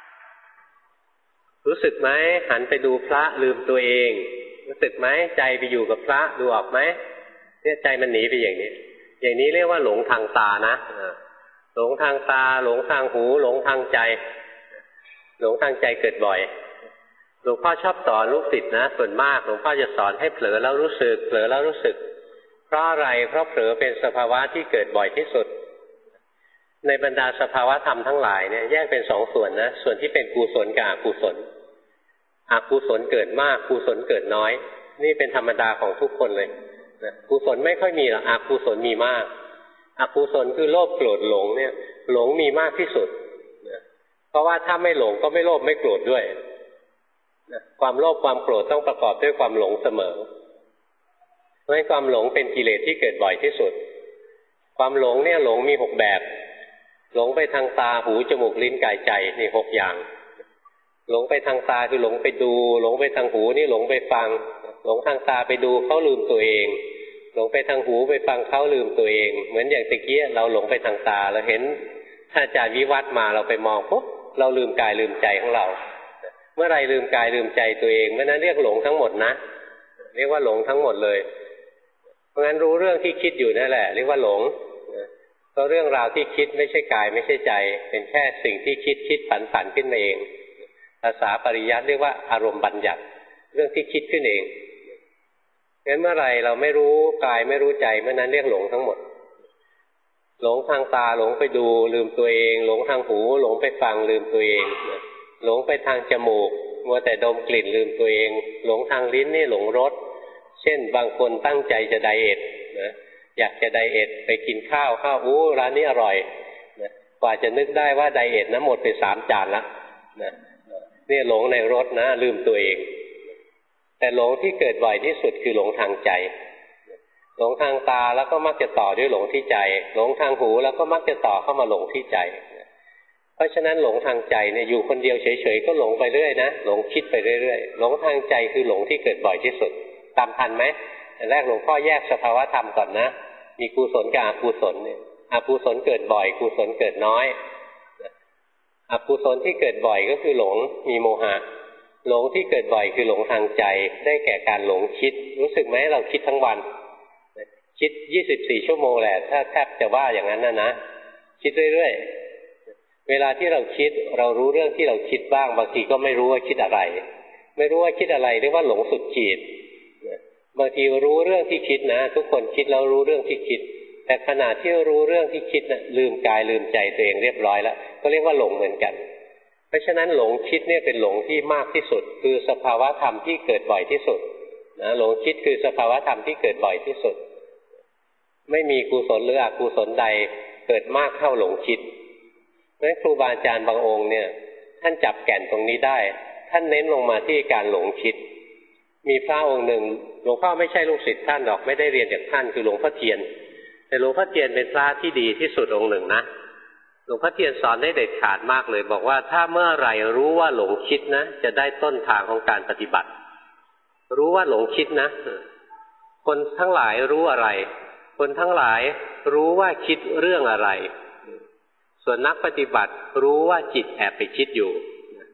รู้สึกไหมหันไปดูพระลืมตัวเองรู้สึกไหมใจไปอยู่กับพระดูออกไหมเนี่ยใจมันหนีไปอย่างนี้อย่างนี้เรียกว่าหลงทางตานะหลงทางตาหลงทางหูหลงทางใจหลงทางใจเกิดบ่อยหลวงพ่อชอบสอนลูกศิษย์นะส่วนมากหลวงพ่อจะสอนให้เผลอแล้วรู้สึกเผลอแล้วรู้สึกเพราะอะไรเพราะเผลอเป็นสภาวะที่เกิดบ่อยที่สุดในบรรดาสภาวะธรรมทั้งหลายเนี่ยแยกเป็นสองส่วนนะส่วนที่เป็นกุศลกับอกุศลอกุศลเกิดมากกุศลเกิดน้อยนี่เป็นธรรมดาของทุกคนเลยนะกุศลไม่ค่อยมีหรอกอกุศลมีมากอกุศลคือโลภโกรธหลงเนี่ยหลงมีมากที่สุดนะเพราะว่าถ้าไม่หลงก็ไม่โลภไม่โกรธด้วยนะความโลภความโกรธต้องประกอบด้วยความหลงเสมอเพราะฉะนั้นความหลงเป็นกิเลสที่เกิดบ่อยที่สุดความหลงเนี่ยหลงมี6แบบหลงไปทางตาหูจมูกลิ้นกายใจนี่6อย่างหลงไปทางตาคือหลงไปดูหลงไปทางหูนี่หลงไปฟังหลงทางตาไปดูเขาลืมตัวเองหลงไปทางหูไปฟังเขาลืมตัวเองเหมือนอย่างตะกี้เราหลงไปทางตาเราเห็นท่านอาจารย์วิวัฒน์มาเราไปมองปุ๊บเราลืมกายลืมใจของเราเมื่อไรลืมกายลืมใจตัวเองเมื่อนั้นเรียกหลงทั้งหมดนะเรียกว่าหลงทั้งหมดเลยเพราะงั้นรู้เรื่องที่คิดอยู่นั่นแหละเรียกว่าหลงก็เรื่องราวที่คิดไม่ใช่กายไม่ใช่ใจเป็นแค่สิ่งที่คิดฝันขึ้นมาเองภาษาปริยัติเรียกว่าอารมณ์บัญญัติเรื่องที่คิดขึ้นเองงั้นเมื่อไรเราไม่รู้กายไม่รู้ใจเมื่อนั้นเรียกหลงทั้งหมดหลงทางตาหลงไปดูลืมตัวเองหลงทางหูหลงไปฟังลืมตัวเองหลงไปทางจมูกมัวแต่ดมกลิ่นลืมตัวเองหลงทางลิ้นนี่หลงรสเช่นบางคนตั้งใจจะไดเอทนะอยากจะไดเอทไปกินข้าวร้านนี้อร่อยนะกว่าจะนึกได้ว่าไดเอทนะหมดไป3 จานละนะนี่หลงในรสนะลืมตัวเองแต่หลงที่เกิดบ่อยที่สุดคือหลงทางใจหลงทางตาแล้วก็มักจะต่อด้วยหลงที่ใจหลงทางหูแล้วก็มักจะต่อเข้ามาหลงที่ใจเพราะฉะนั้นหลงทางใจเนี่ยอยู่คนเดียวเฉยๆก็หลงไปเรื่อยนะหลงคิดไปเรื่อยๆหลงทางใจคือหลงที่เกิดบ่อยที่สุดตามทันไหมแต่แรกหลวงพ่อแยกสภาวะธรรมก่อนนะมีกุศลกับอกุศลเนี่ยอกุศลเกิดบ่อยกุศลเกิดน้อยอกุศลที่เกิดบ่อยก็คือหลงมีโมหะหลงที่เกิดบ่อยคือหลงทางใจได้แก่การหลงคิดรู้สึกไหมเราคิดทั้งวันคิด24 ชั่วโมงแหละถ้าแทบจะว่าอย่างนั้นนะคิดเรื่อยๆเวลาที่เราคิดเรารู้เรื่องที่เราคิดบ้างบางทีก็ไม่รู้ว่าคิดอะไรไม่รู้ว่าคิดอะไรเรียกว่าหลงสุดขีดบางทีรู้เรื่องที่คิดนะทุกคนคิดแล้วรู้เรื่องที่คิดแต่ขณะที่รู้เรื่องที่คิดนะลืมกายลืมใจตัวเองเรียบร้อยแล้วก็เรียกว่าหลงเหมือนกันเพราะฉะนั้นหลงคิดเนี่ยเป็นหลงที่มากที่สุดคือสภาวะธรรมที่เกิดบ่อยที่สุดนะหลงคิดคือสภาวะธรรมที่เกิดบ่อยที่สุดไม่มีกุศลหรืออกุศลใดเกิดมากเท่าหลงคิดเพราะฉะนั้นครูบาอาจารย์บางองค์เนี่ยท่านจับแก่นตรงนี้ได้ท่านเน้นลงมาที่การหลงคิดมีพระองค์หนึ่งหลวงพ่อไม่ใช่ลูกศิษย์ท่านหรอกไม่ได้เรียนจากท่านคือหลวงพ่อเทียนแต่หลวงพ่อเทียนเป็นพระที่ดีที่สุดองค์หนึ่งนะหลวงพ่อเทียนสอนได้เด็ดขาดมากเลยบอกว่าถ้าเมื่อไหร่รู้ว่าหลงคิดนะจะได้ต้นทางของการปฏิบัติรู้ว่าหลงคิดนะคนทั้งหลายรู้อะไรคนทั้งหลายรู้ว่าคิดเรื่องอะไรส่วนนักปฏิบัติรู้ว่าจิตแอบไปคิดอยู่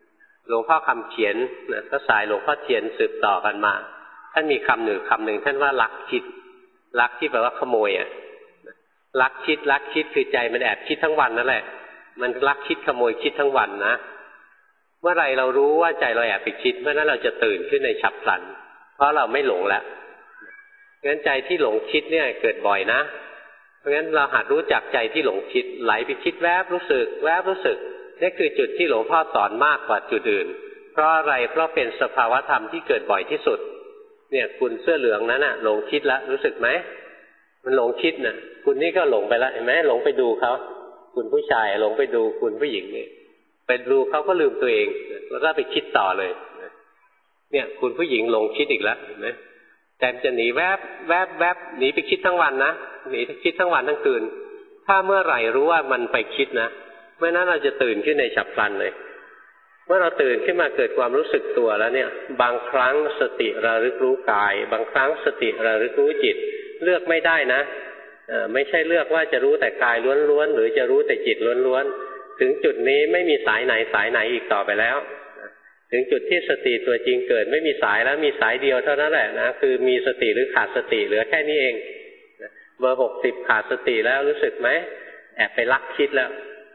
หลวงพ่อคำเขียนนะก็สายหลวงพ่อเทียนสืบต่อกันมาท่านมีคำหนึ่งท่านว่าลักคิดลักที่แปลว่าขโมยอ่ะลักคิดคือใจมันแอบคิดทั้งวันนั่นแหละมันลักคิดขโมยคิดทั้งวันนะเมื่อไรเรารู้ว่าใจเราแอบไปคิดเมื่อนั้นเราจะตื่นขึ้นในฉับพลันเพราะเราไม่หลงแล้วงั้นใจที่หลงคิดเนี่ยเกิดบ่อยนะเพราะงั้นเราหัดรู้จักใจที่หลงคิดไหลไปคิดแวบรู้สึกแวบรู้สึกนี่คือจุดที่หลวงพ่อสอนมากกว่าจุดอื่นเพราะอะไรเพราะเป็นสภาวธรรมที่เกิดบ่อยที่สุดเนี่ยคุณเสื้อเหลืองนั้นน่ะหลงคิดแล้วรู้สึกไหมมันหลงคิดน่ะคุณนี่ก็หลงไปแล้วเห็นไหมหลงไปดูเขาคุณผู้ชายหลงไปดูคุณผู้หญิงนี่ไปดูเขาก็ลืมตัวเองแล้วก็ไปคิดต่อเลยเนี่ยคุณผู้หญิงหลงคิดอีกแล้วเห็นไหมแต่จะหนีแวบหนีไปคิดทั้งวันนะหนีคิดทั้งวันทั้งคืนถ้าเมื่อไหร่รู้ว่ามันไปคิดนะเมื่อนั้นเราจะตื่นขึ้นในฉับพลันเลยเมื่อเราตื่นขึ้นมาเกิดความรู้สึกตัวแล้วเนี่ยบางครั้งสติระลึกรู้กายบางครั้งสติระลึกรู้จิตเลือกไม่ได้นะไม่ใช่เลือกว่าจะรู้แต่กายล้วนๆหรือจะรู้แต่จิตล้วนๆถึงจุดนี้ไม่มีสายไหนอีกต่อไปแล้วถึงจุดที่สติตัวจริงเกิดไม่มีสายแล้วมีสายเดียวเท่านั้นแหละนะคือมีสติหรือขาดสติเหลือแค่นี้เองเบอร์60ขาดสติแล้วรู้สึกไหมแอบไปลักคิดแล้ว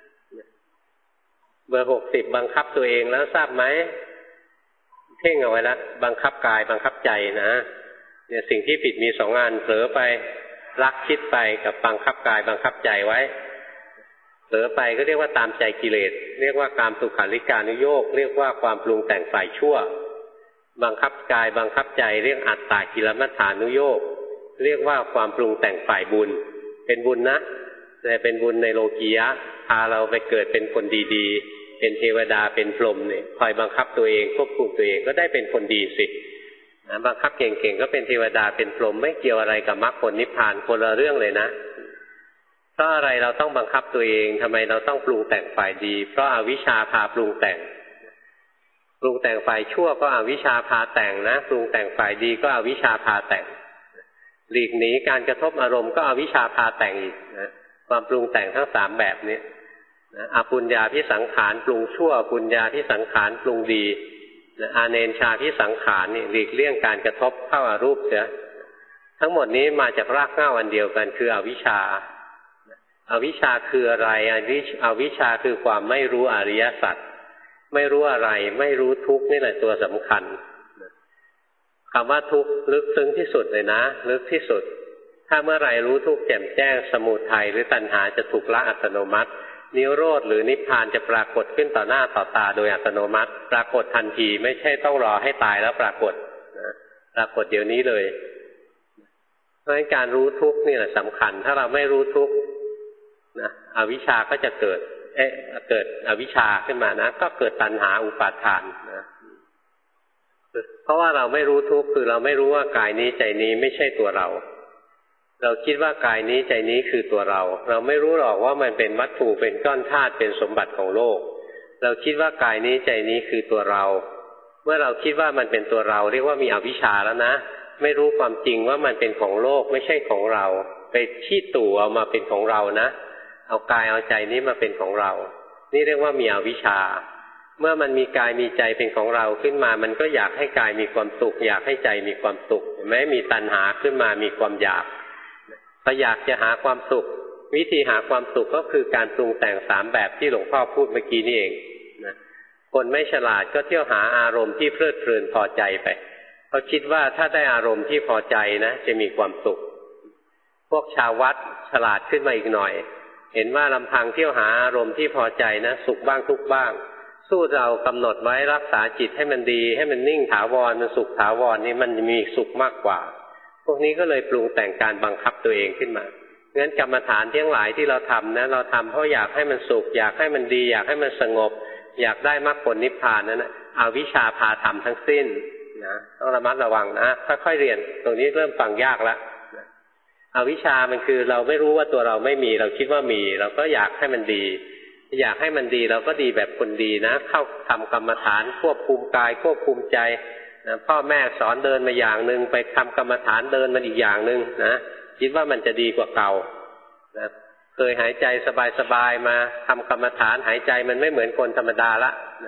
เบอร์60บังคับตัวเองแล้วทราบไหมเพ่งเอาไว้แล้วบังคับกายบังคับใจนะเนี่ยสิ่งที่ผิดมี2 อันเผลอไปลักคิดไปกับบังคับกายบังคับใจไว้เผลอไปก็เรียกว่าตามใจกิเลสเรียกว่ากามสุขาริการุโยคเรียกว่าความปรุงแต่งฝ่ายชั่วบังคับกายบังคับใจเรียกอัตตากิลมัฏฐานุโยคเรียกว่าความปรุงแต่งฝ่ายบุญเป็นบุญนะแต่เป็นบุญในโลกียะพาเราไปเกิดเป็นคนดีๆเป็นเทวดาเป็นพรหมเนี่ยคอยบังคับตัวเองควบคุมตัวเองก็ได้เป็นคนดีสิบังคับเก่งๆก็เป็นเทวดาเป็นพรหมไม่เกี่ยวอะไรกับมรรคผลนิพพานคนละเรื่องเลยนะเพราะอะไรเราต้องบังคับตัวเองทำไมเราต้องปรุงแต่งฝ่ายดีเพราะอวิชชาพาปรุงแต่งฝ่ายชั่วก็อวิชชาพาแต่งนะปรุงแต่งฝ่ายดีก็อวิชชาพาแต่งหลีกหนีการกระทบอารมณ์ก็อวิชชาพาแต่งอีกนะความปรุงแต่งทั้ง3แบบนี้อปุญญาภิสังขารปรุงชั่วปุญญาภิสังขารปรุงดีอาเนญชาภิสังขารนี่หลีกเลี่ยงการกระทบเข้าอารูปเสียทั้งหมดนี้มาจากรากเหง้าอันเดียวกันคืออวิชชาอวิชชาคืออะไรอวิชชาคือความไม่รู้อริยสัจไม่รู้อะไรไม่รู้ทุกข์นี่แหละตัวสำคัญคำว่าทุกข์ลึกซึ้งที่สุดเลยนะลึกที่สุดถ้าเมื่อไหร่รู้ทุกข์แจ่มแจ้งสมุทัยหรือตัณหาจะถูกละอัตโนมัตินิโรธหรือนิพพานจะปรากฏขึ้นต่อหน้าต่อตาโดยอัตโนมัติปรากฏทันทีไม่ใช่ต้องรอให้ตายแล้วปรากฏปรากฏเดี๋ยวนี้เลยเพราะฉะนั้นการรู้ทุกข์นี่แหละสำคัญถ้าเราไม่รู้ทุกข์นะอวิชชาก็จะเกิดอวิชชาขึ้นมานะก็เกิดตัณหาอุปาทานนะเพราะว่าเราไม่รู้ทุกข์คือเราไม่รู้ว่ากายนี้ใจนี้ไม่ใช่ตัวเราเราคิดว่ากายนี้ใจนี้คือตัวเราเราไม่รู้หรอกว่ามันเป็นวัตถุเป็นก้อนธาตุเป็นสมบัติของโลกเราคิดว่ากายนี้ใจนี้คือตัวเราเมื่อเราคิดว่ามันเป็นตัวเราเรียกว่ามีอวิชชาแล้วนะไม่รู้ความจริงว่ามันเป็นของโลกไม่ใช่ของเราไปชี้ตู่เอามาเป็นของเรานะเอากายเอาใจนี้มาเป็นของเรานี่เรียกว่ามีอวิชชาเมื่อมันมีกายมีใจเป็นของเราขึ้นมามันก็อยากให้กายมีความสุขอยากให้ใจมีความสุขเห็นไหมมีตัณหาขึ้นมามีความอยากพออยากจะหาความสุขวิธีหาความสุขก็คือการปรุงแต่ง3แบบที่หลวงพ่อพูดเมื่อกี้นี่เองนะคนไม่ฉลาดก็เที่ยวหาอารมณ์ที่เพลิดเพลินพอใจไปเขาคิดว่าถ้าได้อารมณ์ที่พอใจนะจะมีความสุขพวกชาววัดฉลาดขึ้นมาอีกหน่อยเห็นว่าลำพังเที่ยวหาอารมณ์ที่พอใจนะสุขบ้างทุกข์บ้างสู้เรากำหนดไว้รักษาจิตให้มันดีให้มันนิ่งถาวรมันสุขถาวรนี่มันมีสุขมากกว่าพวกนี้ก็เลยปรุงแต่งการบังคับตัวเองขึ้นมางั้นกรรมฐานทั้งหลายที่เราทำนะเราทำเพราะอยากให้มันสุขอยากให้มันดีอยากให้มันสงบอยากได้มรรคผลนิพพานนั่นนะอวิชชาพาทำทั้งสิ้นนะต้องระมัดระวังนะค่อยๆเรียนตรงนี้เริ่มฟังยากแล้วอวิชชามันคือเราไม่รู้ว่าตัวเราไม่มีเราคิดว่ามีเราก็อยากให้มันดีอยากให้มันดีเราก็ดีแบบคนดีนะเข้าทำกรรมฐานควบคุมกายควบคุมใจนะพ่อแม่สอนเดินมาอย่างหนึ่งไปทำกรรมฐานเดินมันอีกอย่างหนึ่งนะคิดว่ามันจะดีกว่าเก่านะเคยหายใจสบายๆมาทำกรรมฐานหายใจมันไม่เหมือนคนธรรมดาละนะ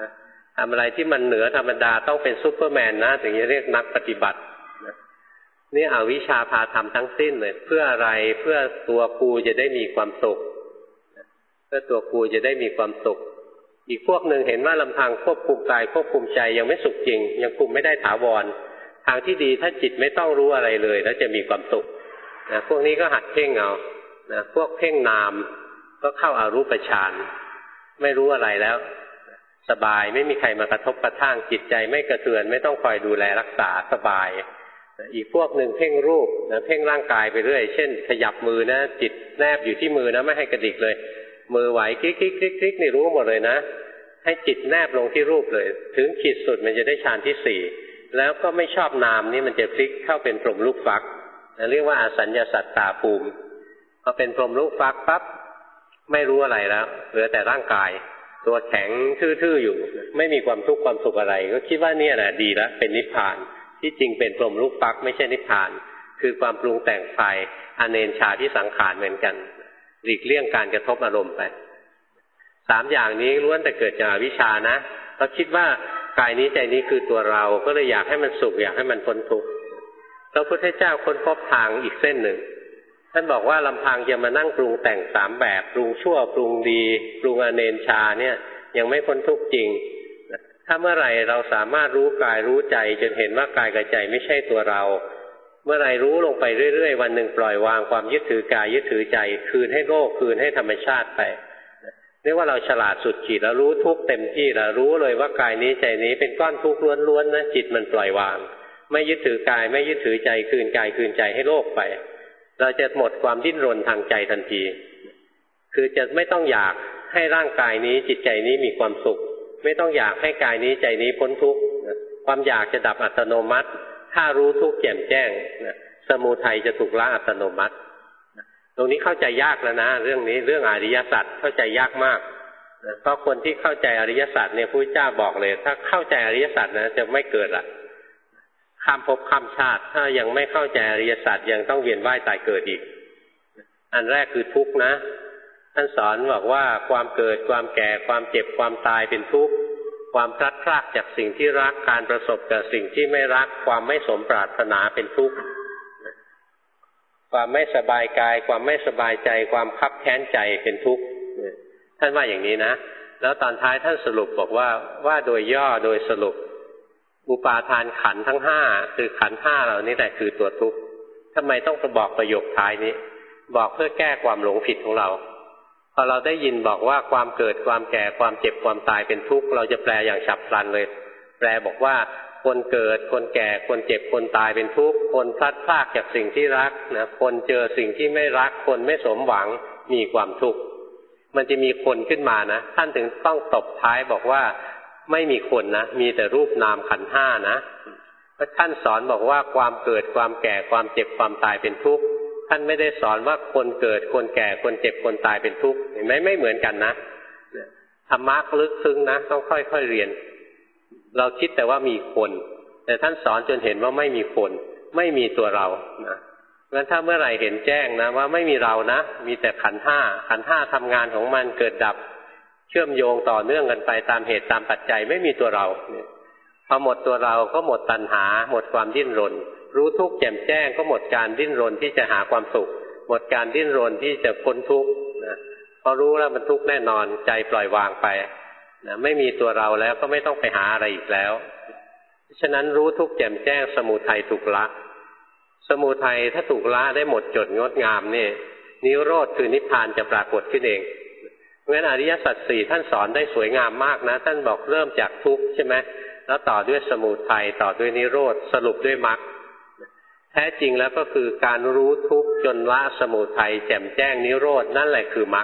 ทำอะไรที่มันเหนือธรรมดาต้องเป็นซูเปอร์แมนนะถึงจะเรียกนักปฏิบัตินี่อวิชชาพาทำทั้งสิ้นเลยเพื่ออะไรเพื่อตัวกูจะได้มีความสุขเพื่อตัวกูจะได้มีความสุขอีกพวกหนึ่งเห็นว่าลำพังควบคุมกายควบคุมใจยังไม่สุขจริงยังคุมไม่ได้ถาวรทางที่ดีถ้าจิตไม่ต้องรู้อะไรเลยแล้วจะมีความสุขนะพวกนี้ก็หัดเพ่งเอานะพวกเพ่งนามก็เข้าอารูปฌานไม่รู้อะไรแล้วสบายไม่มีใครมากระทบกระทั่งจิตใจไม่กระเทือนไม่ต้องคอยดูแลรักษาสบายอีกพวกหนึ่งเพ่งรูปนะเพ่งร่างกายไปเรื่อยเช่นขยับมือนะจิตแนบอยู่ที่มือนะไม่ให้กระดิกเลยมือไหวคลิกคลิกคลิกคลิกนี่รู้หมดเลยนะให้จิตแนบลงที่รูปเลยถึงขีดสุดมันจะได้ฌานที่สี่แล้วก็ไม่ชอบนามนี่มันจะพลิกเข้าเป็นพรหมลูกฟักเรียกว่าอสัญญาสัตตาภูมิพอเป็นพรหมลูกฟักปั๊บไม่รู้อะไรแล้วเหลือแต่ร่างกายตัวแข็งทื่อๆอยู่ไม่มีความทุกข์ความสุขอะไรก็คิดว่าเนี่ยแหละดีแล้วเป็นนิพพานที่จริงเป็นพรหมลูกฟักไม่ใช่นิพพานคือความปรุงแต่งฝ่ายอเนนชาที่สังขารเหมือนกันหลีกเลี่ยงการกระทบอารมณ์ไปสามอย่างนี้ล้วนแต่เกิดจากอวิชชานะเราคิดว่ากายนี้ใจนี้คือตัวเราก็เลยอยากให้มันสุขอยากให้มันพ้นทุกข์พระพุทธเจ้าค้นพบทางอีกเส้นหนึ่งท่านบอกว่าลำพังจะมานั่งปรุงแต่งสามแบบปรุงชั่วปรุงดีปรุงอเนนชาเนี่ยยังไม่พ้นทุกข์จริงถ้าเมื่อไหร่เราสามารถรู้กายรู้ใจจนเห็นว่ากายกับใจไม่ใช่ตัวเราเมื่อไหร่รู้ลงไปเรื่อยๆวันหนึ่งปล่อยวางความยึดถือกายยึดถือใจคืนให้โลกคืนให้ธรรมชาติไปเรียกว่าเราฉลาดสุดขีดแล้วรู้ทุกข์เต็มที่แล้วรู้เลยว่ากายนี้ใจนี้เป็นก้อนทุกข์ล้วนๆนะจิตมันปล่อยวางไม่ยึดถือกายไม่ยึดถือใจคืนกายคืนใจให้โลกไปเราจะหมดความดิ้นรนทางใจทันทีคือจะไม่ต้องอยากให้ร่างกายนี้จิตใจนี้มีความสุขไม่ต้องอยากให้กายนี้ใจนี้พ้นทุกข์ความอยากจะดับอัตโนมัติถ้ารู้ทุกข์แจ่มแจ้งสมุทัยจะถูกละอัตโนมัติตรงนี้เข้าใจยากแล้วนะเรื่องนี้เรื่องอริยสัจเข้าใจยากมากเพราะคนที่เข้าใจอริยสัจเนี่ยพระพุทธเจ้าบอกเลยถ้าเข้าใจอริยสัจนะจะไม่เกิดละข้ามภพข้ามชาติถ้ายังไม่เข้าใจอริยสัจยังต้องเวียนว่ายตายเกิดอีกอันแรกคือทุกข์นะท่านสอนบอกว่าความเกิดความแก่ความเจ็บความตายเป็นทุกข์ความพลัดพรากจากสิ่งที่รักการประสบกับสิ่งที่ไม่รักความไม่สมปรารถนาเป็นทุกข์ความไม่สบายกายความไม่สบายใจความคับแค้นใจเป็นทุกข์ท่านว่าอย่างนี้นะแล้วตอนท้ายท่านสรุปบอกว่าโดยย่อโดยสรุปอุปาทานขันธ์ทั้งห้าคือขันธ์ห้าเหล่านี้แหละคือตัวทุกข์ทำไมต้องบอกประโยคท้ายนี้บอกเพื่อแก้ความหลงผิดของเราพอเราได้ยินบอกว่าความเกิดความแก่ความเจ็บความตายเป็นทุกข์เราจะแปลอย่างฉับพลันเลยแปลบอกว่าคนเกิดคนแก่คนเจ็บคนตายเป็นทุกข์คนพลัดพรากจากสิ่งที่รักนะคนเจอสิ่งที่ไม่รักคนไม่สมหวังมีความทุกข์มันจะมีคนขึ้นมานะท่านถึงต้องตบท้ายบอกว่าไม่มีคนนะมีแต่รูปนามขันธ์ห้านะเพราะท่านสอนบอกว่าความเกิดความแก่ความเจ็บความตายเป็นทุกข์ท่านไม่ได้สอนว่าคนเกิดคนแก่คนเจ็บคนตายเป็นทุกข์เห็นไหมไม่เหมือนกันนะธรรมะลึกซึ้งนะต้องค่อยๆเรียนเราคิดแต่ว่ามีคนแต่ท่านสอนจนเห็นว่าไม่มีคนไม่มีตัวเรานะงั้นถ้าเมื่อไหร่เห็นแจ้งนะว่าไม่มีเรานะมีแต่ขันธ์ห้าขันธ์ห้าทำงานของมันเกิดดับเชื่อมโยงต่อเนื่องกันไปตามเหตุตามปัจจัยไม่มีตัวเราพอหมดตัวเราก็หมดตัณหาหมดความดิ้นรนรู้ทุกข์แจ่มแจ้งก็หมดการดิ้นรนที่จะหาความสุขหมดการดิ้นรนที่จะพ้นทุกข์นะพอรู้แล้วมันทุกข์แน่นอนใจปล่อยวางไปนะไม่มีตัวเราแล้วก็ไม่ต้องไปหาอะไรอีกแล้วฉะนั้นรู้ทุกข์แจ่มแจ้งสมุทัยถูกละสมุทัยถ้าถูกละได้หมดจดงดงามนี่นิโรธคือนิพพานจะปรากฏขึ้นเองเพราะฉะนั้นอริยสัจสี่ท่านสอนได้สวยงามมากนะท่านบอกเริ่มจากทุกข์ใช่ไหมแล้วต่อด้วยสมุทัยต่อด้วยนิโรธสรุปด้วยมรรคแท้จริงแล้วก็คือการรู้ทุกข์จนละสมุทัยแจ่มแจ้งนิโรธนั่นแหละคือมรรค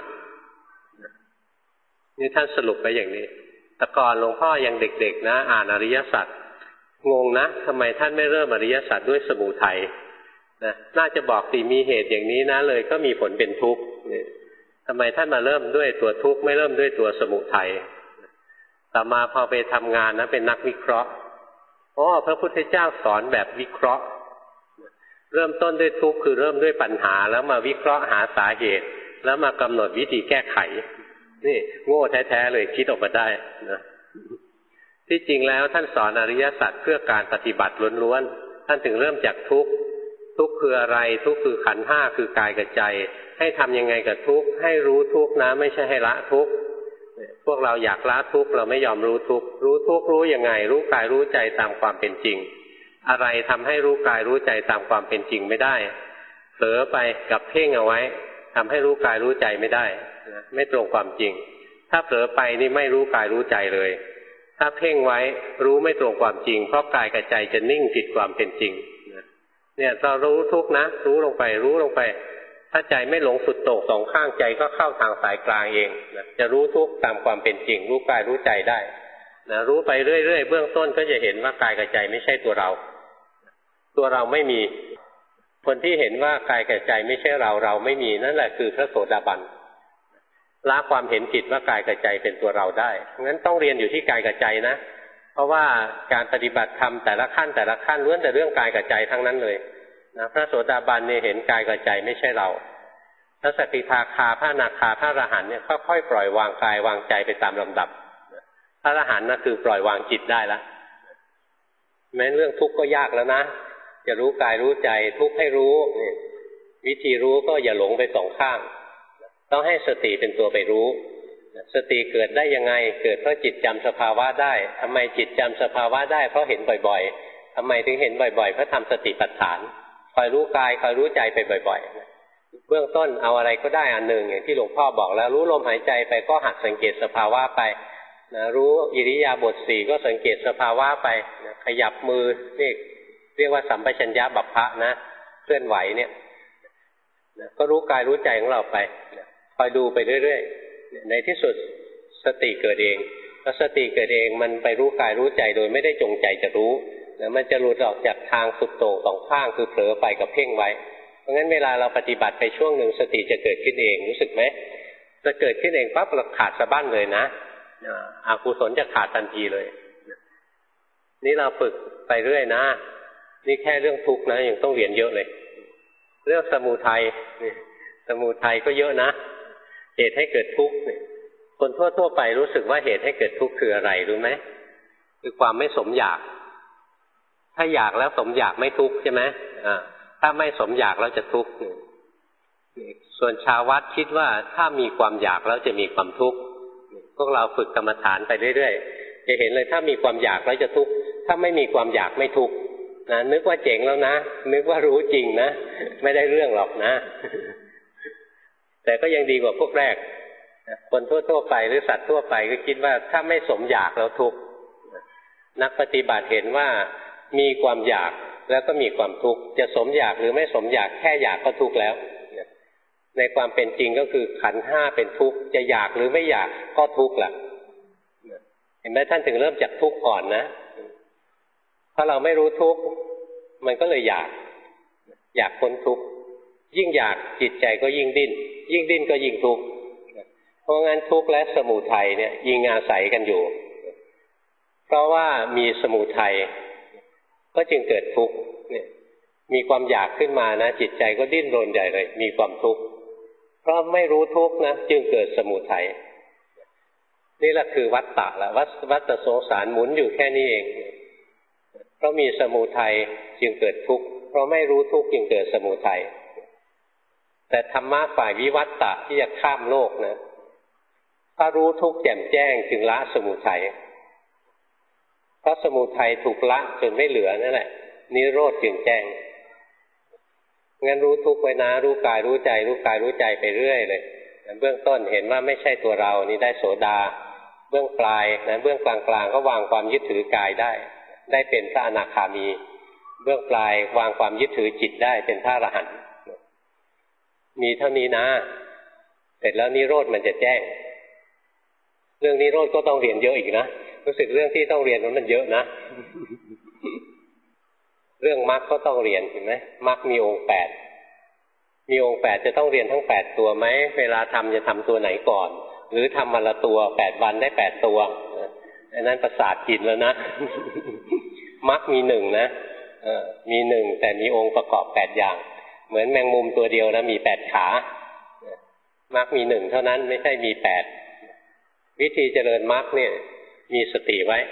นี่ท่านสรุปไปอย่างนี้แต่ก่อนหลวงพ่อยังเด็กๆนะอ่านอริยสัจงงนะทำไมท่านไม่เริ่มอริยสัจด้วยสมุทัยนะน่าจะบอกสิมีเหตุอย่างนี้นะเลยก็มีผลเป็นทุกข์ทำไมท่านมาเริ่มด้วยตัวทุกข์ไม่เริ่มด้วยตัวสมุทัยต่อมาพอไปทำงานนะเป็นนักวิเคราะห์พระพุทธเจ้าสอนแบบวิเคราะห์เริ่มต้นด้วยทุกข์คือเริ่มด้วยปัญหาแล้วมาวิเคราะห์หาสาเหตุแล้วมากำหนดวิธีแก้ไขนี่โง่แท้ๆเลยคิดออกมาได้นะที่จริงแล้วท่านสอนอริยสัจเพื่อการปฏิบัติล้วนๆท่านถึงเริ่มจากทุกข์ทุกข์คืออะไรทุกข์คือขันธ์ห้าคือกายกับใจให้ทำยังไงกับทุกข์ให้รู้ทุกข์นะไม่ใช่ให้ละทุกข์พวกเราอยากละทุกข์เราไม่ยอมรู้ทุกข์รู้ทุกข์รู้ยังไงรู้กายรู้ใจตามความเป็นจริงอะไรทำให้รู้กายรู้ใจตามความเป็นจริงไม่ได้เผลอไปกับเพ่งเอาไว้ทำให้รู้กายรู้ใจไม่ได้ไม่ตรงความจริงถ้าเผลอไปนี่ไม่รู้กายรู้ใจเลยถ้าเพ่งไว้รู้ไม่ตรงความจริงเพราะกายกับใจจะนิ่งผิดความเป็นจริงเนี่ยเรารู้ทุกข์นะรู้ลงไปรู้ลงไปถ้าใจไม่หลงสุดโต่งสองข้างใจก็เข้าทางสายกลางเองนะจะรู้ทุกข์ตามความเป็นจริงรู้กายรู้ใจได้นะรู้ไปเรื่อยๆเบื้องต้นก็จะเห็นว่ากายกับใจไม่ใช่ตัวเราตัวเราไม่มีคนที่เห็นว่ากายกับใจไม่ใช่เราเราไม่มีนั่นแหละคือพระโสดาบันละความเห็นผิดว่ากายกับใจเป็นตัวเราได้งั้นต้องเรียนอยู่ที่กายกับใจนะเพราะว่าการปฏิบัติธรรมแต่ละขั้นล้วนแต่เรื่องกายกับใจทั้งนั้นเลยนะพระโสดาบันเนี่ยเห็นกายกับใจไม่ใช่เราพระสกิทาคาพระอนาคาพระอรหันต์เนี่ยค่อยๆปล่อยวางกายวางใจไปตามลำดับพระอรหันต์น่ะคือปล่อยวางจิตได้แล้วแม้เรื่องทุกข์ก็ยากแล้วนะจะรู้กายรู้ใจทุกข์ให้รู้วิธีรู้ก็อย่าหลงไปสองข้างต้องให้สติเป็นตัวไปรู้สติเกิดได้ยังไงเกิดเพราะจิตจำสภาวะได้ทำไมจิตจำสภาวะได้เพราะเห็นบ่อยๆทำไมถึงเห็นบ่อยๆเพราะทำสติปัฏฐานคอยรู้กายคอยรู้ใจไปบ่อยๆเบื้องต้นเอาอะไรก็ได้อันหนึ่งอย่างที่หลวงพ่อบอกแล้วรู้ลมหายใจไปก็หัดสังเกตสภาวะไปนะรู้อิริยาบถสี่ก็สังเกตสภาวะไปนะขยับมือนี่เรียกว่าสัมปชัญญะบัพพะนะเคลื่อนไหวเนี่ยนะก็รู้กายรู้ใจของเราไปนะคอยดูไปเรื่อยๆในที่สุดสติเกิดเองแล้วสติเกิดเองมันไปรู้กายรู้ใจโดยไม่ได้จงใจจะรู้แล้วมันจะหลุดออกจากทางสุดโต่งสองข้างคือเผลอไปกับเพ่งไว้เพราะงั้นเวลาเราปฏิบัติไปช่วงหนึ่งสติจะเกิดขึ้นเองรู้สึกไหมจะเกิดขึ้นเองปั๊บเราขาดสะบั้นเลยนะอกุศลจะขาดทันทีเลยนี่เราฝึกไปเรื่อยนะนี่แค่เรื่องทุกข์นะยังต้องเรียนเยอะเลยเรื่องสมุทัยสมุทัยก็เยอะนะเหตุให้เกิดทุกข์คนทั่วๆไปรู้สึกว่าเหตุให้เกิดทุกข์คืออะไรรู้ไหมคือความไม่สมอยากถ้าอยากแล้วสมอยากไม่ทุกข์ใช่ไหมถ้าไม่สมอยากแล้วจะทุกข์ส่วนชาววัดคิดว่าถ้ามีความอยากแล้วจะมีความทุกข์พวกเราฝึกกรรมฐานไปเรื่อยๆจะเห็นเลยถ้ามีความอยากแล้วจะทุกข์ถ้าไม่มีความอยากไม่ทุกข์นะนึกว่าเจ๋งแล้วนะนึกว่ารู้จริงนะไม่ได้เรื่องหรอกนะแต่ก็ยังดีกว่าพวกแรกคนทั่วๆไปหรือสัตว์ทั่วไปก็คิดว่าถ้าไม่สมอยากแล้วทุกข์นักปฏิบัติเห็นว่ามีความอยากแล้วก็มีความทุกข์จะสมอยากหรือไม่สมอยากแค่อยากก็ทุกข์แล้วในความเป็นจริงก็คือขันธ์ห้าเป็นทุกข์จะอยากหรือไม่อยากก็ทุกข์แหละเห็นไหมท่านถึงเริ่มจากทุกข์ก่อนนะถ้าเราไม่รู้ทุกข์มันก็เลยอยากพ้นทุกข์ยิ่งอยากจิตใจก็ยิ่งดิ้นยิ่งดิ้นก็ยิ่งทุกข์เพราะงั้นทุกข์และสมุทัยเนี่ยยิงอาศัยกันอยู่เพราะว่ามีสมุทัยก็จึงเกิดทุกข์เนี่ยมีความอยากขึ้นมานะจิตใจก็ดิ้นรนใหญ่เลยมีความทุกข์เพราะไม่รู้ทุกข์นะจึงเกิดสมุทัยนี่แหละคือวัฏฏะละวัฏสงสารหมุนอยู่แค่นี้เองเพราะมีสมุทัยจึงเกิดทุกข์เพราะไม่รู้ทุกข์จึงเกิดสมุทัยแต่ธรรมะฝ่ายวิวัตตะที่จะข้ามโลกนะถ้ารู้ทุกข์แจ่มแจ้งจึงละสมุทัยเพราะสมุทัยถูกละจนไม่เหลือนั่นแหละนิโรธจึงแจ้งงั้นรู้ทุกข์ไว้นะรู้กายรู้ใจรู้กายรู้ใจไปเรื่อยเลยเบื้องต้นเห็นว่าไม่ใช่ตัวเรานี่ได้โสดาเบื้องปลายนะเบื้องกลางๆก็วางความยึดถือกายได้เป็นพระอนาคามีเบื้องปลายวางความยึดถือจิตได้เป็นพระอรหันต์มีเท่านี้นะเสร็จแล้วนิโรธมันจะแจ้งเรื่องนิโรธก็ต้องเรียนเยอะอีกนะรู้สึกเรื่องที่ต้องเรียนมันเยอะนะเรื่องมรรคก็ต้องเรียนเห็นไหมมรรคมีองค์8มีองค์8จะต้องเรียนทั้ง8ตัวไหมเวลาทำจะทำตัวไหนก่อนหรือทำวันละตัว8วันได้8ตัวอันนั้นประสาทกินแล้วนะมรรคมี1นะมี1แต่มีองค์ประกอบ8อย่างเหมือนแมงมุมตัวเดียวนะมี8ขามรรคมี1เท่านั้นไม่ใช่มี8วิธีเจริญมรรคเนี่ยมีสติไว้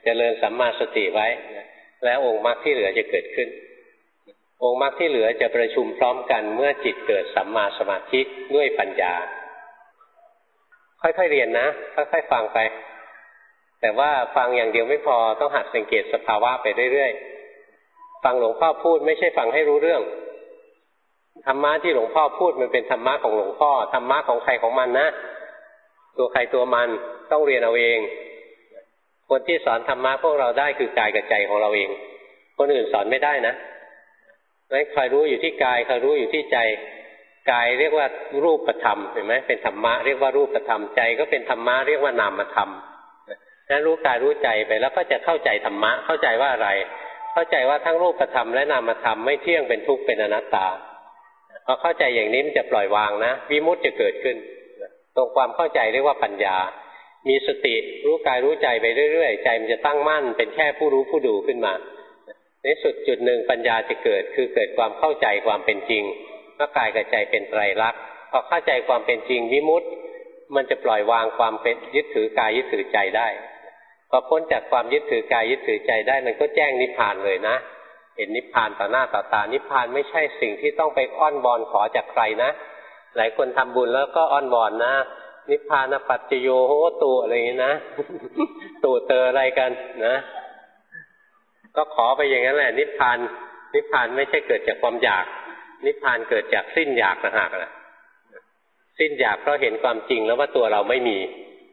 เจริญสัมมาสติไว้แล้วองค์มรรคที่เหลือจะเกิดขึ้นองค์มรรคที่เหลือจะประชุมพร้อมกันเมื่อจิตเกิดสัมมาสมาธิด้วยปัญญาค่อยๆเรียนนะค่อยๆฟังไปแต่ว่าฟังอย่างเดียวไม่พอต้องหัดสังเกตสภาวะไปเรื่อยๆฟังหลวงพ่อพูดไม่ใช่ฟังให้รู้เรื่องธรรมะที่หลวงพ่อพูดมันเป็นธรรมะของหลวงพ่อธรรมะของใครของมันนะตัวใครตัวมันต้องเรียนเอาเองคนที่สอนธรรมะพวกเราได้คือกายกับใจของเราเองคนอื่นสอนไม่ได้นะงั้นใครรู้อยู่ที่กายใครรู้อยู่ที่ใจกายเรียกว่ารูปธรรมเห็นไหมเป็นธรรมะเรียกว่ารูปธรรมใจก็เป็นธรรมะเรียกว่านามธรรมนั้นรู้กายรู้ใจไปแล้วก็จะเข้าใจธรรมะเข้าใจว่าอะไรเข้าใจว่าทั้งรูปธรรมและนามธรรมไม่เที่ยงเป็นทุกข์เป็นอนัตตาพอเข้าใจอย่างนี้มันจะปล่อยวางนะวิมุตติจะเกิดขึ้นตรงความเข้าใจเรียกว่าปัญญามีสติรู้กายรู้ใจไปเรื่อยๆใจมันจะตั้งมั่นเป็นแค่ผู้รู้ผู้ดูขึ้นมาในสุดจุดหนึ่งปัญญาจะเกิดคือเกิดความเข้าใจความเป็นจริงว่ากายกับใจเป็นไตรลักษณ์พอเข้าใจความเป็นจริงวิมุตติมันจะปล่อยวางความเป็นยึดถือกายยึดถือใจได้พอพ้นจากความยึดถือกายยึดถือใจได้มันก็แจ้งนิพพานเลยนะเห็นนิพพานต่อหน้าต่อตานิพพานไม่ใช่สิ่งที่ต้องไปอ้อนวอนขอจากใครนะหลายคนทำบุญแล้วก็อ้อนวอนนะนิพพานปัจจโยโหตุอะไรอย่างนี้นะ ตู่เตออะไรกันนะก็ขอไปอย่างนั้นแหละนิพพานไม่ใช่เกิดจากความอยากนิพพานเกิดจากสิ้นอยากต่างหากนะสิ้นอยากเพราะเห็นความจริงแล้วว่าตัวเราไม่มี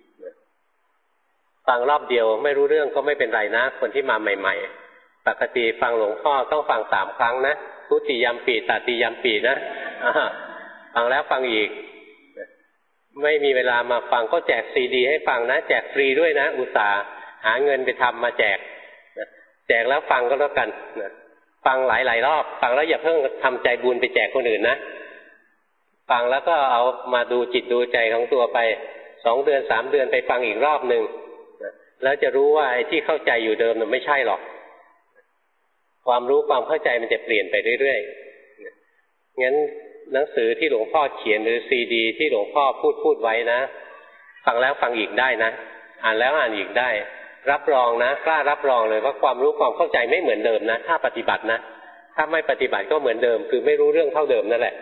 ฟังรอบเดียวไม่รู้เรื่องก็ไม่เป็นไรนะคนที่มาใหม่ๆปกติฟังหลวงพ่อต้องฟัง3 ครั้งนะทุติยัมปิตติยัมปินะฟังแล้วฟังอีกไม่มีเวลามาฟังก็แจกซีดีให้ฟังนะแจกฟรีด้วยนะอุตส่าห์หาเงินไปทำมาแจกแล้วฟังก็แล้วกันฟังหลายๆรอบฟังแล้วอย่าเพิ่งทำใจบุญไปแจกคนอื่นนะฟังแล้วก็เอามาดูจิตดูใจของตัวไป2 เดือน3 เดือนไปฟังอีกรอบนึงแล้วจะรู้ว่าไอ้ที่เข้าใจอยู่เดิมมันไม่ใช่หรอกความรู้ความเข้าใจมันจะเปลี่ยนไปเรื่อยๆงั้นหนังสือที่หลวงพ่อเขียนหรือซีดีที่หลวงพ่อพูดไว้นะฟังแล้วฟังอีกได้นะอ่านแล้วอ่านอีกได้รับรองนะกล้ารับรองเลยว่าความรู้ความเข้าใจไม่เหมือนเดิมนะถ้าปฏิบัตินะถ้าไม่ปฏิบัติก็เหมือนเดิมคือไม่รู้เรื่องเท่าเดิมนั่นแหละ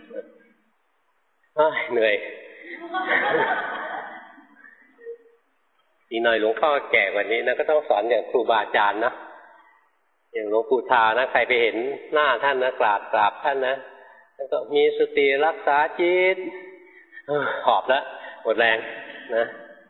เหนื่อยอีกหน่อยหลวงพ่อแก่กว่านี้นะก็ต้องสอนอย่างครูบาอาจารย์นะอย่างหลวงปู่ทานะใครไปเห็นหน้าท่านนะกราบท่านนะแล้วก็มีสติรักษาจิตหอบแล้วหมดแรงนะ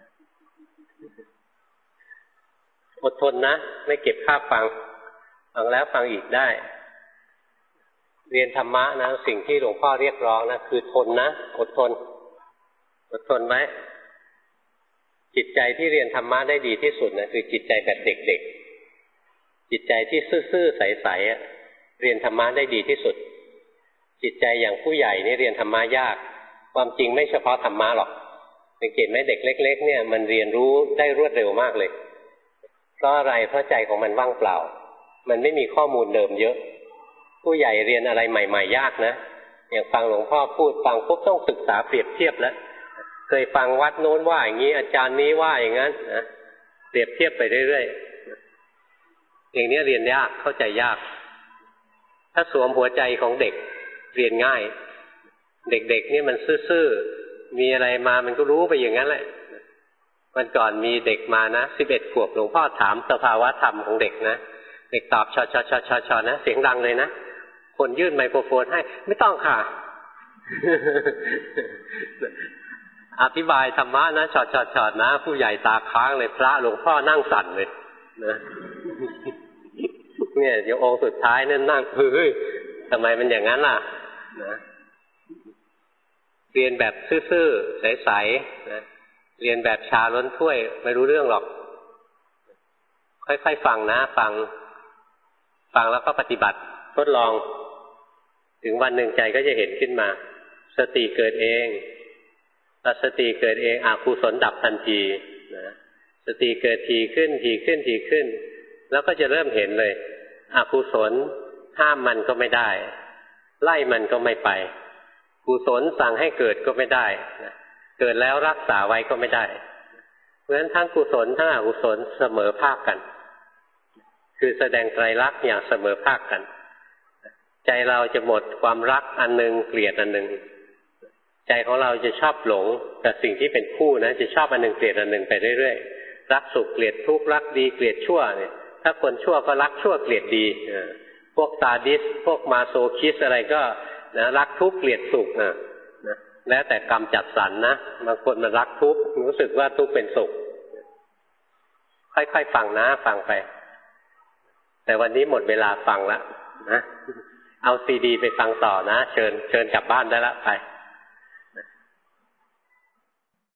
อดทนนะไม่เก็บค่าฟังแล้วฟังอีกได้เรียนธรรมะนะสิ่งที่หลวงพ่อเรียกร้องนะคือทนนะอดทนไว้จิตใจที่เรียนธรรมะได้ดีที่สุดนะคือจิตใจแบบเด็กๆจิตใจที่ซื่อๆใสๆเรียนธรรมะได้ดีที่สุดจิตใจอย่างผู้ใหญ่นี่เรียนธรรมะยากความจริงไม่เฉพาะธรรมะหรอกสังเกตไหมเด็กเล็กๆเนี่ยมันเรียนรู้ได้รวดเร็วมากเลยเพราะอะไรเพราะใจของมันว่างเปล่ามันไม่มีข้อมูลเดิมเยอะผู้ใหญ่เรียนอะไรใหม่ๆยากนะอย่างฟังหลวงพ่อพูดฟังปุ๊บต้องศึกษาเปรียบเทียบแล้วเคยฟังวัดโน้นว่าอย่างนี้อาจารย์นี้ว่าอย่างนั้นนะเปรียบเทียบไปเรื่อยๆอย่างนี้เรียนยากเข้าใจยากถ้าสวมหัวใจของเด็กเรียนง่ายเด็กๆนี่มันซื่อๆมีอะไรมามันก็รู้ไปอย่างนั้นแหละวันก่อนมีเด็กมานะ11 ขวบหลวงพ่อถามสภาวะธรรมของเด็กนะเด็กตอบชอนะเสียงดังเลยนะคนยื่นไมโครโฟนให้ไม่ต้องค่ะ อธิบายธรรมะนะชอนะผู้ใหญ่ตาค้างเลยพระหลวงพ่อนั่งสั่นเลยนะเนี่ยเดี๋ยวองค์สุดท้ายนั่นนั่งเฮ้ยทำไมมันอย่างนั้นล่ะนะเรียนแบบซื่อๆใสๆนะเรียนแบบชาล้นถ้วยไม่รู้เรื่องหรอกค่อยๆฟังนะฟังแล้วก็ปฏิบัติทดลองถึงวันหนึ่งใจก็จะเห็นขึ้นมาสติเกิดเองถ้าสติเกิดเองอกุศลดับทันทีนะสติเกิดทีขึ้นแล้วก็จะเริ่มเห็นเลยอกุศลห้ามมันก็ไม่ได้ไล่มันก็ไม่ไปกุศลสั่งให้เกิดก็ไม่ได้นะเกิดแล้วรักษาไว้ก็ไม่ได้เพราะฉะนั้นทั้งกุศลทั้งอกุศลเสมอภาคกันคือแสดงไตรลักษณ์อย่างเสมอภาคกันใจเราจะหมดความรักอันนึงเกลียดอันนึงใจของเราจะชอบหลงกับสิ่งที่เป็นคู่นะจะชอบอันนึงเกลียดอันนึงไปเรื่อยๆรักสุขเกลียดทุกข์รักดีเกลียดชั่วเนี่ยถ้าคนชั่วก็รักชั่วเกลียดดีพวกซาดิสพวกมาโซคิสอะไรก็นะรักทุกข์เกลียดสุขนะแล้วแต่กรรมจัดสรรนะบางคนมันรักทุกข์รู้สึกว่าทุกข์เป็นสุขค่อยๆฟังนะฟังไปแต่วันนี้หมดเวลาฟังแล้วนะเอาซีดีไปฟังต่อนะเชิญกลับบ้านได้ละไป